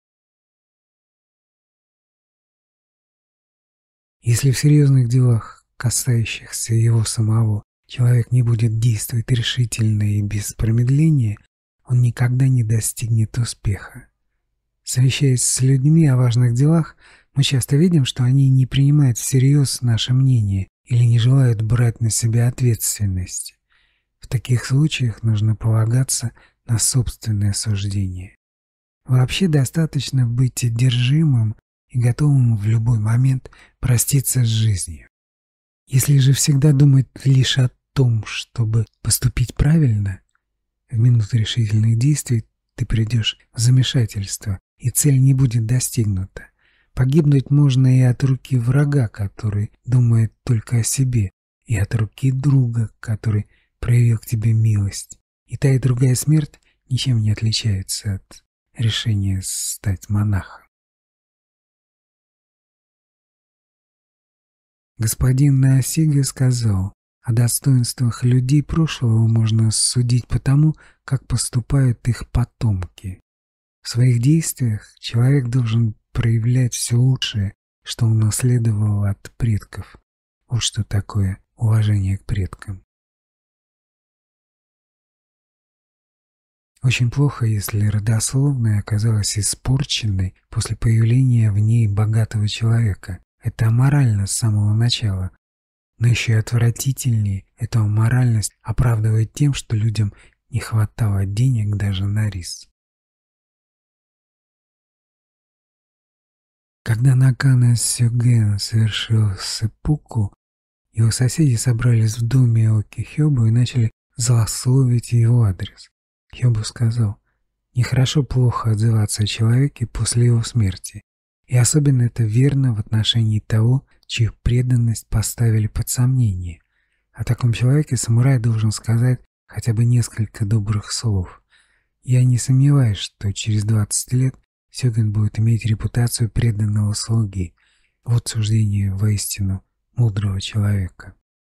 Если в серьезных делах, касающихся его самого, человек не будет действовать решительно и без промедления, он никогда не достигнет успеха. Совещаясь с людьми о важных делах, мы часто видим, что они не принимают всерьез наше мнение или не желают брать на себя ответственность. В таких случаях нужно полагаться на собственное суждение. Вообще достаточно быть одержимым и готовым в любой момент проститься с жизнью. Если же всегда думать лишь о том, чтобы поступить правильно, в минуту решительных действий ты придешь в замешательство, и цель не будет достигнута. Погибнуть можно и от руки врага, который думает только о себе, и от руки друга, который проявил к тебе милость. И та, и другая смерть ничем не отличается от решения стать монахом. Господин Наосига сказал: о достоинствах людей прошлого можно судить по тому, как поступают их потомки. В своих действиях человек должен проявлять все лучшее, что он наследовал от предков. Вот что такое уважение к предкам. Очень плохо, если родословная оказалась испорченной после появления в ней богатого человека. Это аморально с самого начала. Но еще и отвратительнее эту аморальность оправдывает тем, что людям не хватало денег даже на рис. Когда Накана Сёген совершил сэппуку, его соседи собрались в доме Оки Хёбу и начали злословить его адрес. Хёбу сказал: нехорошо плохо отзываться о человеке после его смерти. И особенно это верно в отношении того, чью преданность поставили под сомнение. О таком человеке самурай должен сказать хотя бы несколько добрых слов. Я не сомневаюсь, что через двадцать лет Сёгэн будет иметь репутацию преданного слуги. Вот суждение воистину мудрого человека.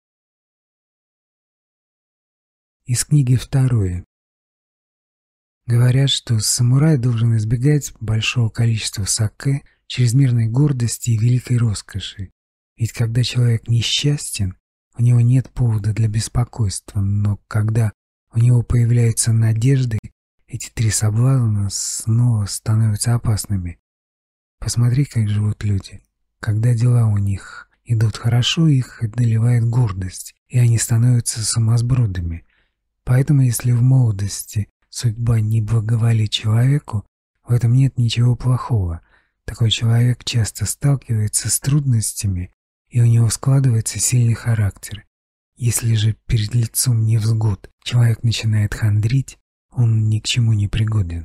Из книги второе. Говорят, что самурай должен избегать большого количества сакэ, чрезмерной гордости и великой роскоши. Ведь когда человек несчастен, у него нет повода для беспокойства, но когда у него появляются надежды, эти три соблазна снова становятся опасными. Посмотри, как живут люди. Когда дела у них идут хорошо, их одолевает гордость, и они становятся сумасбродами. Поэтому, если в молодости судьба не благоволит человеку, в этом нет ничего плохого. Такой человек часто сталкивается с трудностями, и у него складывается сильный характер. Если же перед лицом невзгод человек начинает хандрить, он ни к чему не пригоден.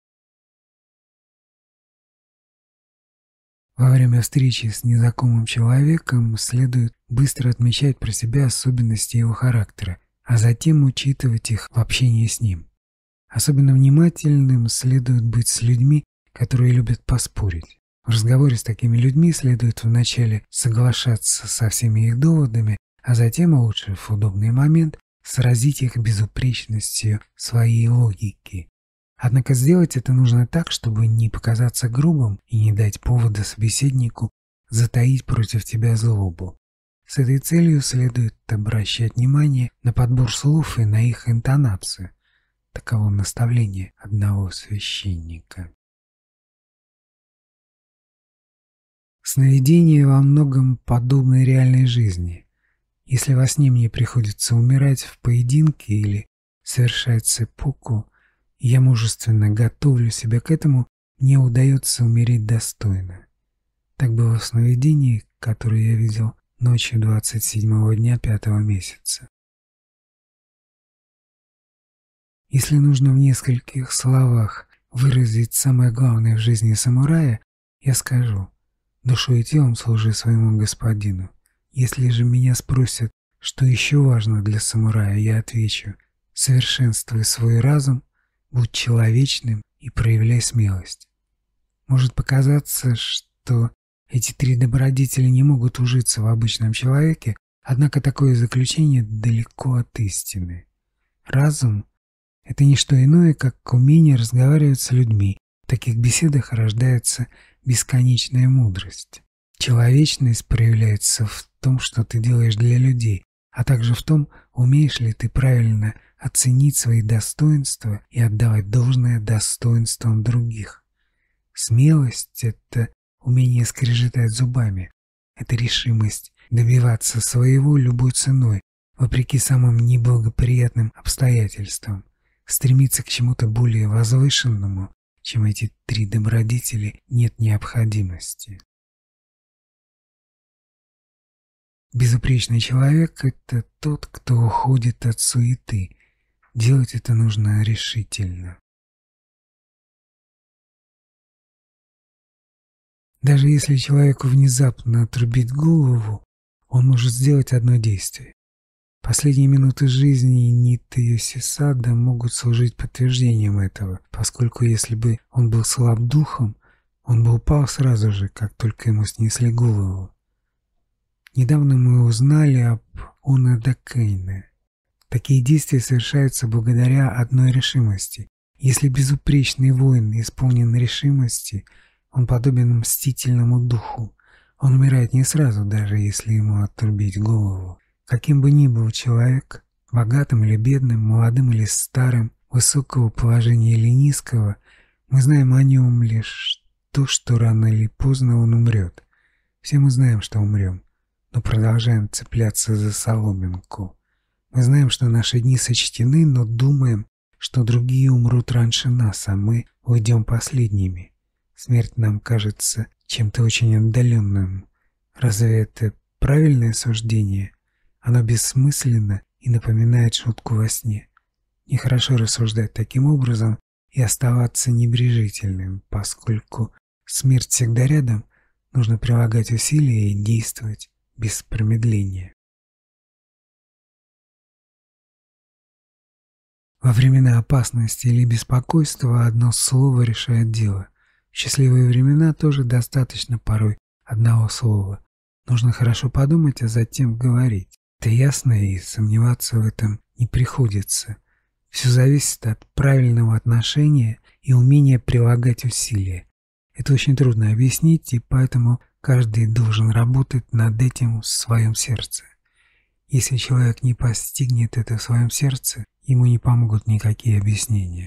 Во время встречи с незнакомым человеком следует быстро отмечать про себя особенности его характера, а затем учитывать их в общении с ним. Особенно внимательным следует быть с людьми, которые любят поспорить. В разговоре с такими людьми следует вначале соглашаться со всеми их доводами, а затем, улучшив удобный момент, сразить их безупречностью своей логики. Однако сделать это нужно так, чтобы не показаться грубым и не дать повода собеседнику затаить против тебя злобу. С этой целью следует обращать внимание на подбор слов и на их интонацию. Таково наставление одного священника. Сновидение во многом подобно реальной жизни. Если во сне мне приходится умирать в поединке или совершать сэппуку, и я мужественно готовлю себя к этому, мне удается умереть достойно. Так было в сновидении, которое я видел ночью двадцать седьмого дня пятого месяца. Если нужно в нескольких словах выразить самое главное в жизни самурая, я скажу: душой и телом служи своему господину. Если же меня спросят, что еще важно для самурая, я отвечу: совершенствуй свой разум, будь человечным и проявляй смелость. Может показаться, что эти три добродетели не могут ужиться в обычном человеке, однако такое заключение далеко от истины. Разум — это не что иное, как умение разговаривать с людьми. В таких беседах рождается бесконечная мудрость. Человечность проявляется в том, что ты делаешь для людей, а также в том, умеешь ли ты правильно оценить свои достоинства и отдавать должное достоинствам других. Смелость — это умение скрежетать зубами, это решимость добиваться своего любой ценой, вопреки самым неблагоприятным обстоятельствам, стремиться к чему-то более возвышенному, чем эти три добродетели, нет необходимости. Безупречный человек — это тот, кто уходит от суеты. Делать это нужно решительно. Даже если человеку внезапно отрубить голову, он может сделать одно действие. Последние минуты жизни Ниtta Йосисада могут служить подтверждением этого, поскольку если бы он был слаб духом, он бы упал сразу же, как только ему снесли голову. Недавно мы узнали об Унадакэйне. Такие действия совершаются благодаря одной решимости. Если безупречный воин исполнен решимости, он подобен мстительному духу. Он умирает не сразу, даже если ему отрубить голову. Каким бы ни был человек, богатым или бедным, молодым или старым, высокого положения или низкого, мы знаем о нем лишь то, что рано или поздно он умрет. Все мы знаем, что умрем, но продолжаем цепляться за соломинку. Мы знаем, что наши дни сочтены, но думаем, что другие умрут раньше нас, а мы уйдем последними. Смерть нам кажется чем-то очень отдаленным. Разве это правильное суждение? Оно бессмысленно и напоминает шутку во сне. Нехорошо рассуждать таким образом и оставаться небрежительным, поскольку смерть всегда рядом, нужно прилагать усилия и действовать без промедления. Во времена опасности или беспокойства одно слово решает дело. В счастливые времена тоже достаточно порой одного слова. Нужно хорошо подумать, а затем говорить. Это ясно, и сомневаться в этом не приходится. Все зависит от правильного отношения и умения прилагать усилия. Это очень трудно объяснить, и поэтому каждый должен работать над этим в своем сердце. Если человек не постигнет это в своем сердце, ему не помогут никакие объяснения.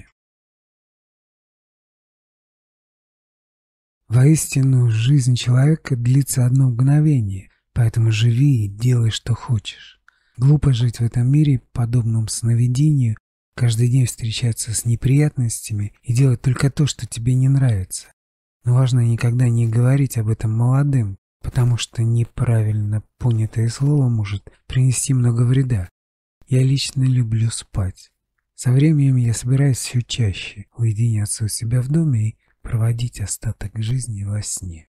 Воистину, жизнь человека длится одно мгновение, поэтому живи и делай, что хочешь. Глупо жить в этом мире, подобном сновидению, каждый день встречаться с неприятностями и делать только то, что тебе не нравится. Но важно никогда не говорить об этом молодым, потому что неправильно понятое слово может принести много вреда. Я лично люблю спать. Со временем я собираюсь все чаще уединяться у себя в доме и проводить остаток жизни во сне.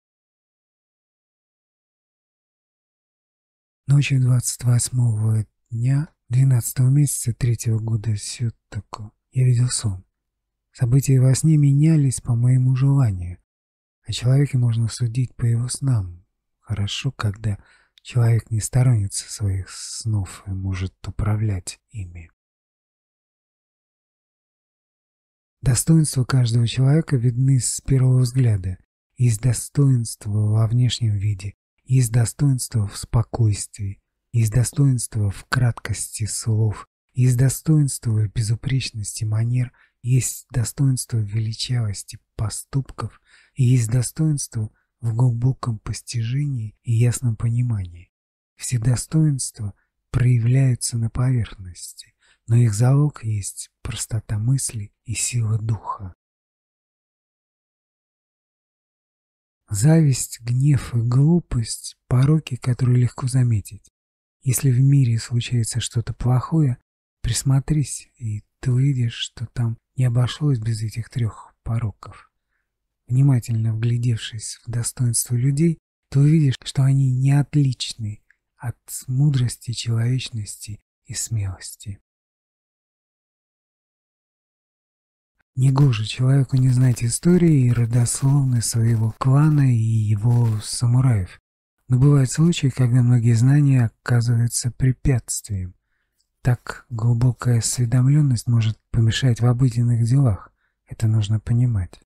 Ночью двадцать восьмого дня двенадцатого месяца третьего года Сюттоку я видел сон. События во сне менялись по моему желанию. О человеке можно судить по его снам. Хорошо, когда человек не сторонится своих снов и может управлять ими. Достоинства каждого человека видны с первого взгляда. Есть достоинство во внешнем виде, есть достоинство в спокойствии, есть достоинство в краткости слов, есть достоинство в безупречности манер, есть достоинство в величавости поступков, и есть достоинство в глубоком постижении и ясном понимании. Все достоинства проявляются на поверхности, но их залог есть простота мысли и сила духа. Зависть, гнев и глупость – пороки, которые легко заметить. Если в мире случается что-то плохое, присмотрись, и ты увидишь, что там не обошлось без этих трех пороков. Внимательно вглядевшись в достоинства людей, ты увидишь, что они не отличны от мудрости, человечности и смелости. Негоже человеку не знать истории и родословной своего клана и его самураев. Но бывают случаи, когда многие знания оказываются препятствием. Так глубокая осведомленность может помешать в обыденных делах. Это нужно понимать.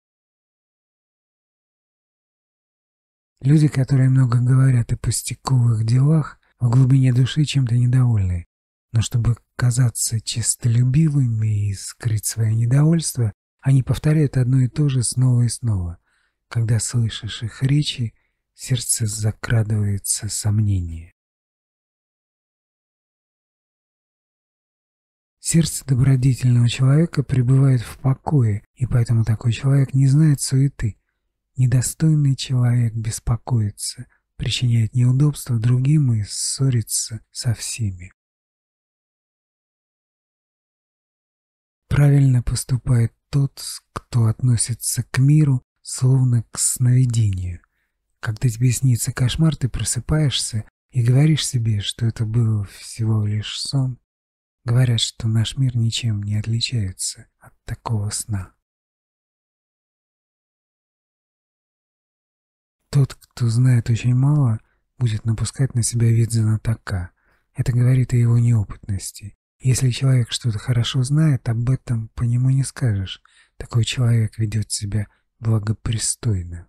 Люди, которые много говорят о пустяковых делах, в глубине души чем-то недовольны. Но чтобы казаться честолюбивыми и скрыть свое недовольство, они повторяют одно и то же снова и снова. Когда слышишь их речи, в сердце закрадывается сомнение. Сердце добродетельного человека пребывает в покое, и поэтому такой человек не знает суеты. Недостойный человек беспокоится, причиняет неудобства другим и ссорится со всеми. Правильно поступает тот, кто относится к миру словно к сновидению. Когда тебе снится кошмар, ты просыпаешься и говоришь себе, что это был всего лишь сон. Говорят, что наш мир ничем не отличается от такого сна. Тот, кто знает очень мало, будет напускать на себя вид знатока. Это говорит о его неопытности. Если человек что-то хорошо знает, об этом по нему не скажешь. Такой человек ведет себя благопристойно.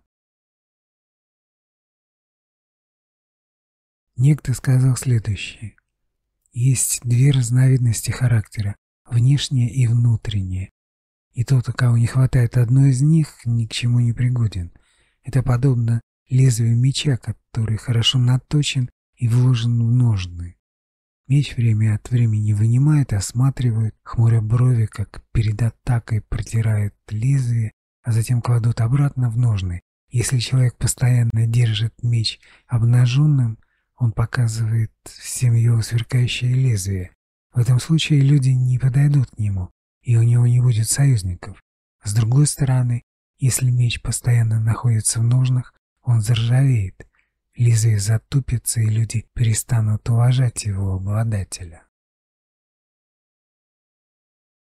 Некто сказал следующее. Есть две разновидности характера – внешнее и внутреннее. И тот, у кого не хватает одной из них, ни к чему не пригоден. Это подобно лезвию меча, который хорошо наточен и вложен в ножны. Меч время от времени вынимает, осматривает, хмуря брови, как перед атакой протирает лезвие, а затем кладут обратно в ножны. Если человек постоянно держит меч обнаженным, он показывает всем его сверкающее лезвие. В этом случае люди не подойдут к нему, и у него не будет союзников. С другой стороны, если меч постоянно находится в ножнах, он заржавеет. Лезвие затупится, и люди перестанут уважать его обладателя.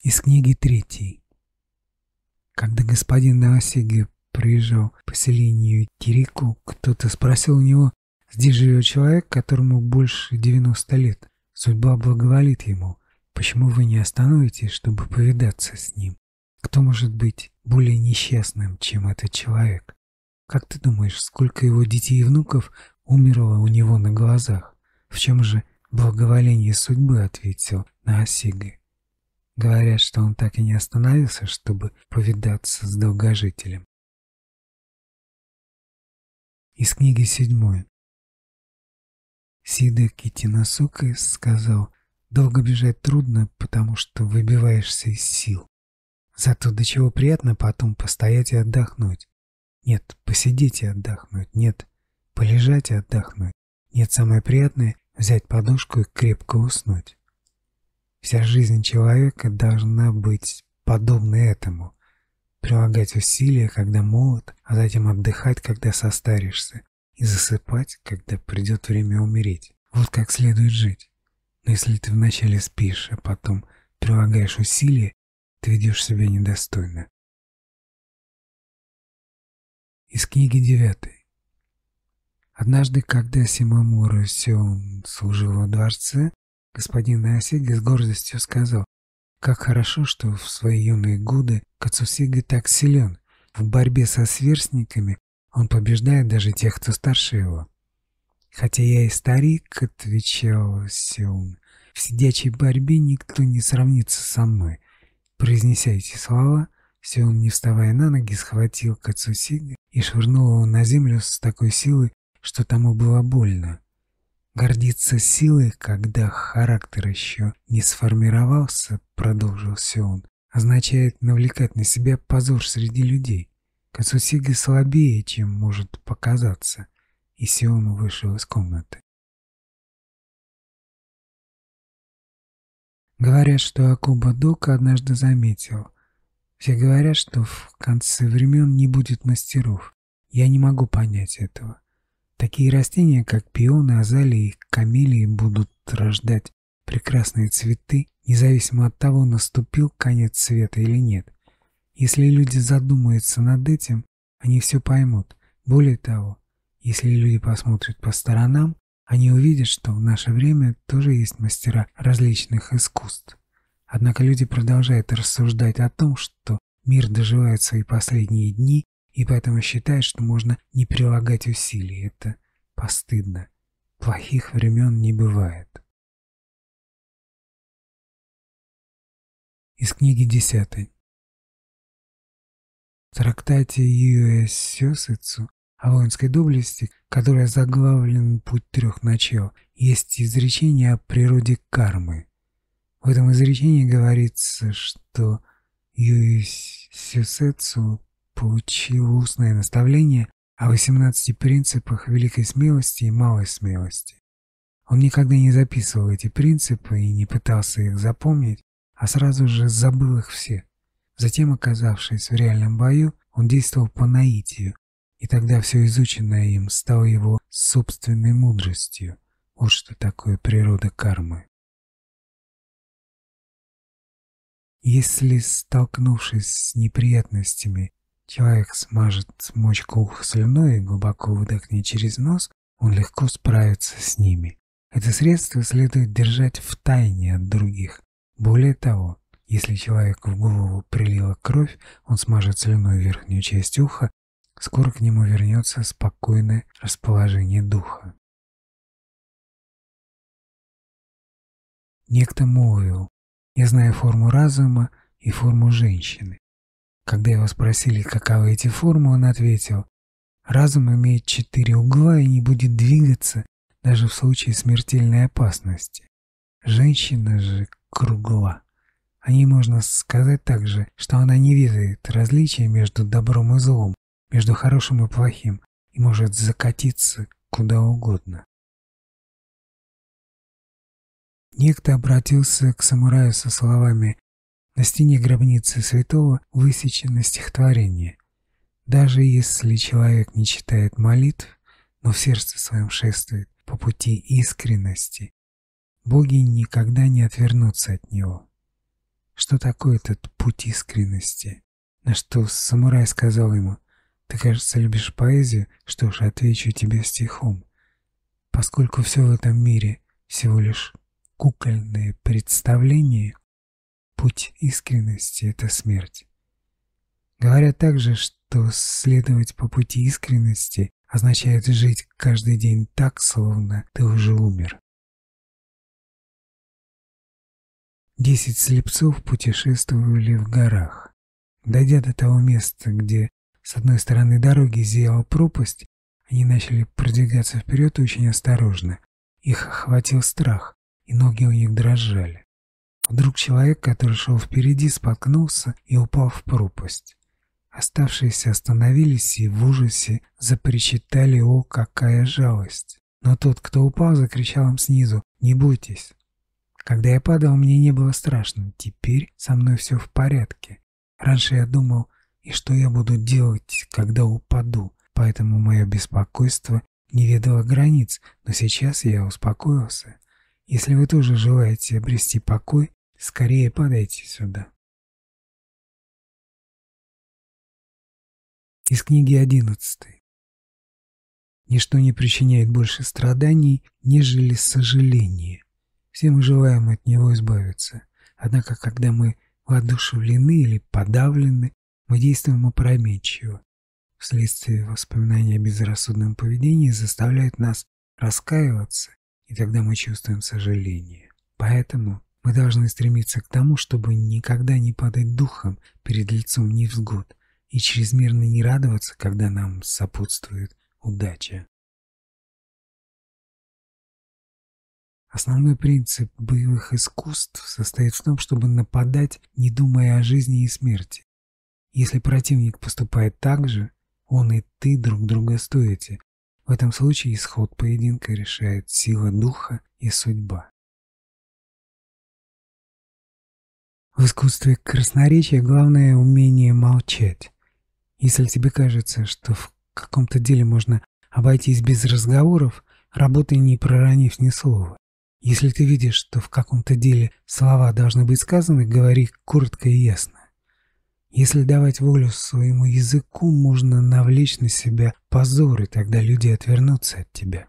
Из книги третьей. Когда господин Наосиге приезжал к поселению Кирику, кто-то спросил у него: «Здесь живет человек, которому больше девяноста лет. Судьба благоволит ему. Почему вы не остановитесь, чтобы повидаться с ним? Кто может быть более несчастным, чем этот человек? Как ты думаешь, сколько его детей и внуков умерло у него на глазах? В чем же благоволение судьбы?» — ответил Наосиге. Говорят, что он так и не остановился, чтобы повидаться с долгожителем. Из книги седьмой. Сида Китиносука сказал: «Долго бежать трудно, потому что выбиваешься из сил. Зато до чего приятно потом постоять и отдохнуть. Нет, посидеть и отдохнуть. Нет, полежать и отдохнуть. Нет, самое приятное — взять подушку и крепко уснуть». Вся жизнь человека должна быть подобна этому. Прилагать усилия, когда молод, а затем отдыхать, когда состаришься, и засыпать, когда придет время умереть. Вот как следует жить. Но если ты вначале спишь, а потом прилагаешь усилия, ты ведешь себя недостойно. Из книги девятой. Однажды, когда Симамура Сён служил во дворце, господин Наосиге с гордостью сказал: «Как хорошо, что в свои юные годы Кацусига так силен. В борьбе со сверстниками он побеждает даже тех, кто старше его». «Хотя я и старик», — отвечал Сён, — «в сидячей борьбе никто не сравнится со мной». Произнеся эти слова, Сён, не вставая на ноги, схватил Кацусига и швырнул его на землю с такой силой, что тому было больно. «Гордиться силой, когда характер еще не сформировался, — продолжил Сён, — означает навлекать на себя позор среди людей. Кацусига слабее, чем может показаться». И Сён вышел из комнаты. Говорят, что Акуба Дока однажды заметил: «Все говорят, что в конце времен не будет мастеров. Я не могу понять этого. Такие растения, как пионы, азалии и камелии, будут рождать прекрасные цветы, независимо от того, наступил конец света или нет. Если люди задумаются над этим, они все поймут. Более того, если люди посмотрят по сторонам, они увидят, что в наше время тоже есть мастера различных искусств. Однако люди продолжают рассуждать о том, что мир доживает свои последние дни, и поэтому считают, что можно не прилагать усилий. Это постыдно. Плохих времен не бывает». Из книги десятой. В трактате Юэ Сёсэцу о воинской доблести, которая заглавлен «Путь трех начал», есть изречение о природе кармы. В этом изречении говорится, что Юэ Сёсэцу получил устное наставление о восемнадцати принципах великой смелости и малой смелости. Он никогда не записывал эти принципы и не пытался их запомнить, а сразу же забыл их все. Затем, оказавшись в реальном бою, он действовал по наитию, и тогда все изученное им стало его собственной мудростью. Вот что такое природа кармы. Если, столкнувшись с неприятностями, человек смажет мочку уха слюной и глубоко выдохнет через нос, он легко справится с ними. Это средство следует держать в тайне от других. Более того, если человеку в голову прилила кровь, он смажет слюной верхнюю часть уха, скоро к нему вернется спокойное расположение духа. Некто молвил: «Я знаю форму разума и форму женщины». Когда его спросили, каковы эти формы, он ответил: «Разум имеет четыре угла и не будет двигаться даже в случае смертельной опасности. Женщина же кругла. О ней можно сказать также, что она не видит различия между добром и злом, между хорошим и плохим, и может закатиться куда угодно». Некто обратился к самураю со словами: «На стене гробницы святого высечено стихотворение. Даже если человек не читает молитв, но в сердце своем шествует по пути искренности, боги никогда не отвернутся от него. что такое этот путь искренности. На что самурай сказал ему: «Ты, кажется, любишь поэзию? Что ж, отвечу тебе стихом. Поскольку все в этом мире всего лишь кукольные представления, путь искренности — это смерть». Говорят также, что следовать по пути искренности означает жить каждый день так, словно ты уже умер. Десять слепцов путешествовали в горах. Дойдя до того места, где с одной стороны дороги зияла пропасть, они начали продвигаться вперед очень осторожно. Их охватил страх, и ноги у них дрожали. Вдруг человек, который шел впереди, споткнулся и упал в пропасть. Оставшиеся остановились и в ужасе запричитали: «О, какая жалость!» Но тот, кто упал, закричал им снизу: «Не бойтесь! Когда я падал, мне не было страшно. Теперь со мной все в порядке. Раньше я думал, и что я буду делать, когда упаду, поэтому мое беспокойство не ведало границ, но сейчас я успокоился. Если вы тоже желаете обрести покой, скорее падайте сюда». Из книги одиннадцатой. Ничто не причиняет больше страданий, нежели сожаление. Все мы желаем от него избавиться. Однако, когда мы воодушевлены или подавлены, мы действуем опрометчиво. Вследствие воспоминания о безрассудном поведении заставляют нас раскаиваться, и тогда мы чувствуем сожаление. Поэтому мы должны стремиться к тому, чтобы никогда не падать духом перед лицом невзгод и чрезмерно не радоваться, когда нам сопутствует удача. Основной принцип боевых искусств состоит в том, чтобы нападать, не думая о жизни и смерти. Если противник поступает так же, он и ты друг друга стоите. В этом случае исход поединка решает сила духа и судьба. В искусстве красноречия главное умение молчать. Если тебе кажется, что в каком-то деле можно обойтись без разговоров, работай, не проронив ни слова. Если ты видишь, что в каком-то деле слова должны быть сказаны, говори коротко и ясно. Если давать волю своему языку, можно навлечь на себя позор, и тогда люди отвернутся от тебя.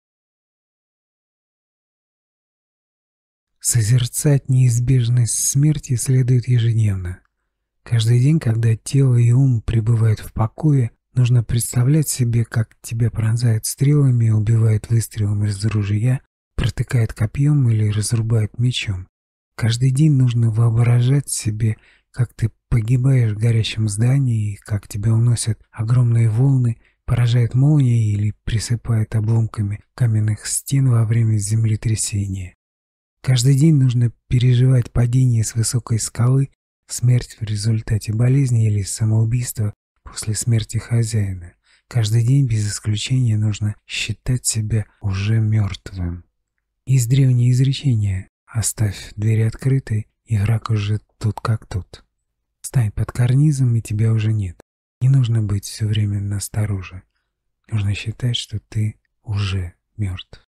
Созерцать неизбежность смерти следует ежедневно. Каждый день, когда тело и ум пребывают в покое, нужно представлять себе, как тебя пронзают стрелами, убивают выстрелом из ружья, протыкает копьем или разрубает мечом. Каждый день нужно воображать себе, как ты погибаешь в горящем здании, и как тебя уносят огромные волны, поражает молнией или присыпает обломками каменных стен во время землетрясения. Каждый день нужно переживать падение с высокой скалы, смерть в результате болезни или самоубийство после смерти хозяина. Каждый день без исключения нужно считать себя уже мертвым. Есть древнее изречение: «Оставь двери открытой, и враг уже тут как тут». Стань под карнизом, и тебя уже нет. Не нужно быть все время настороже. Нужно считать, что ты уже мертв.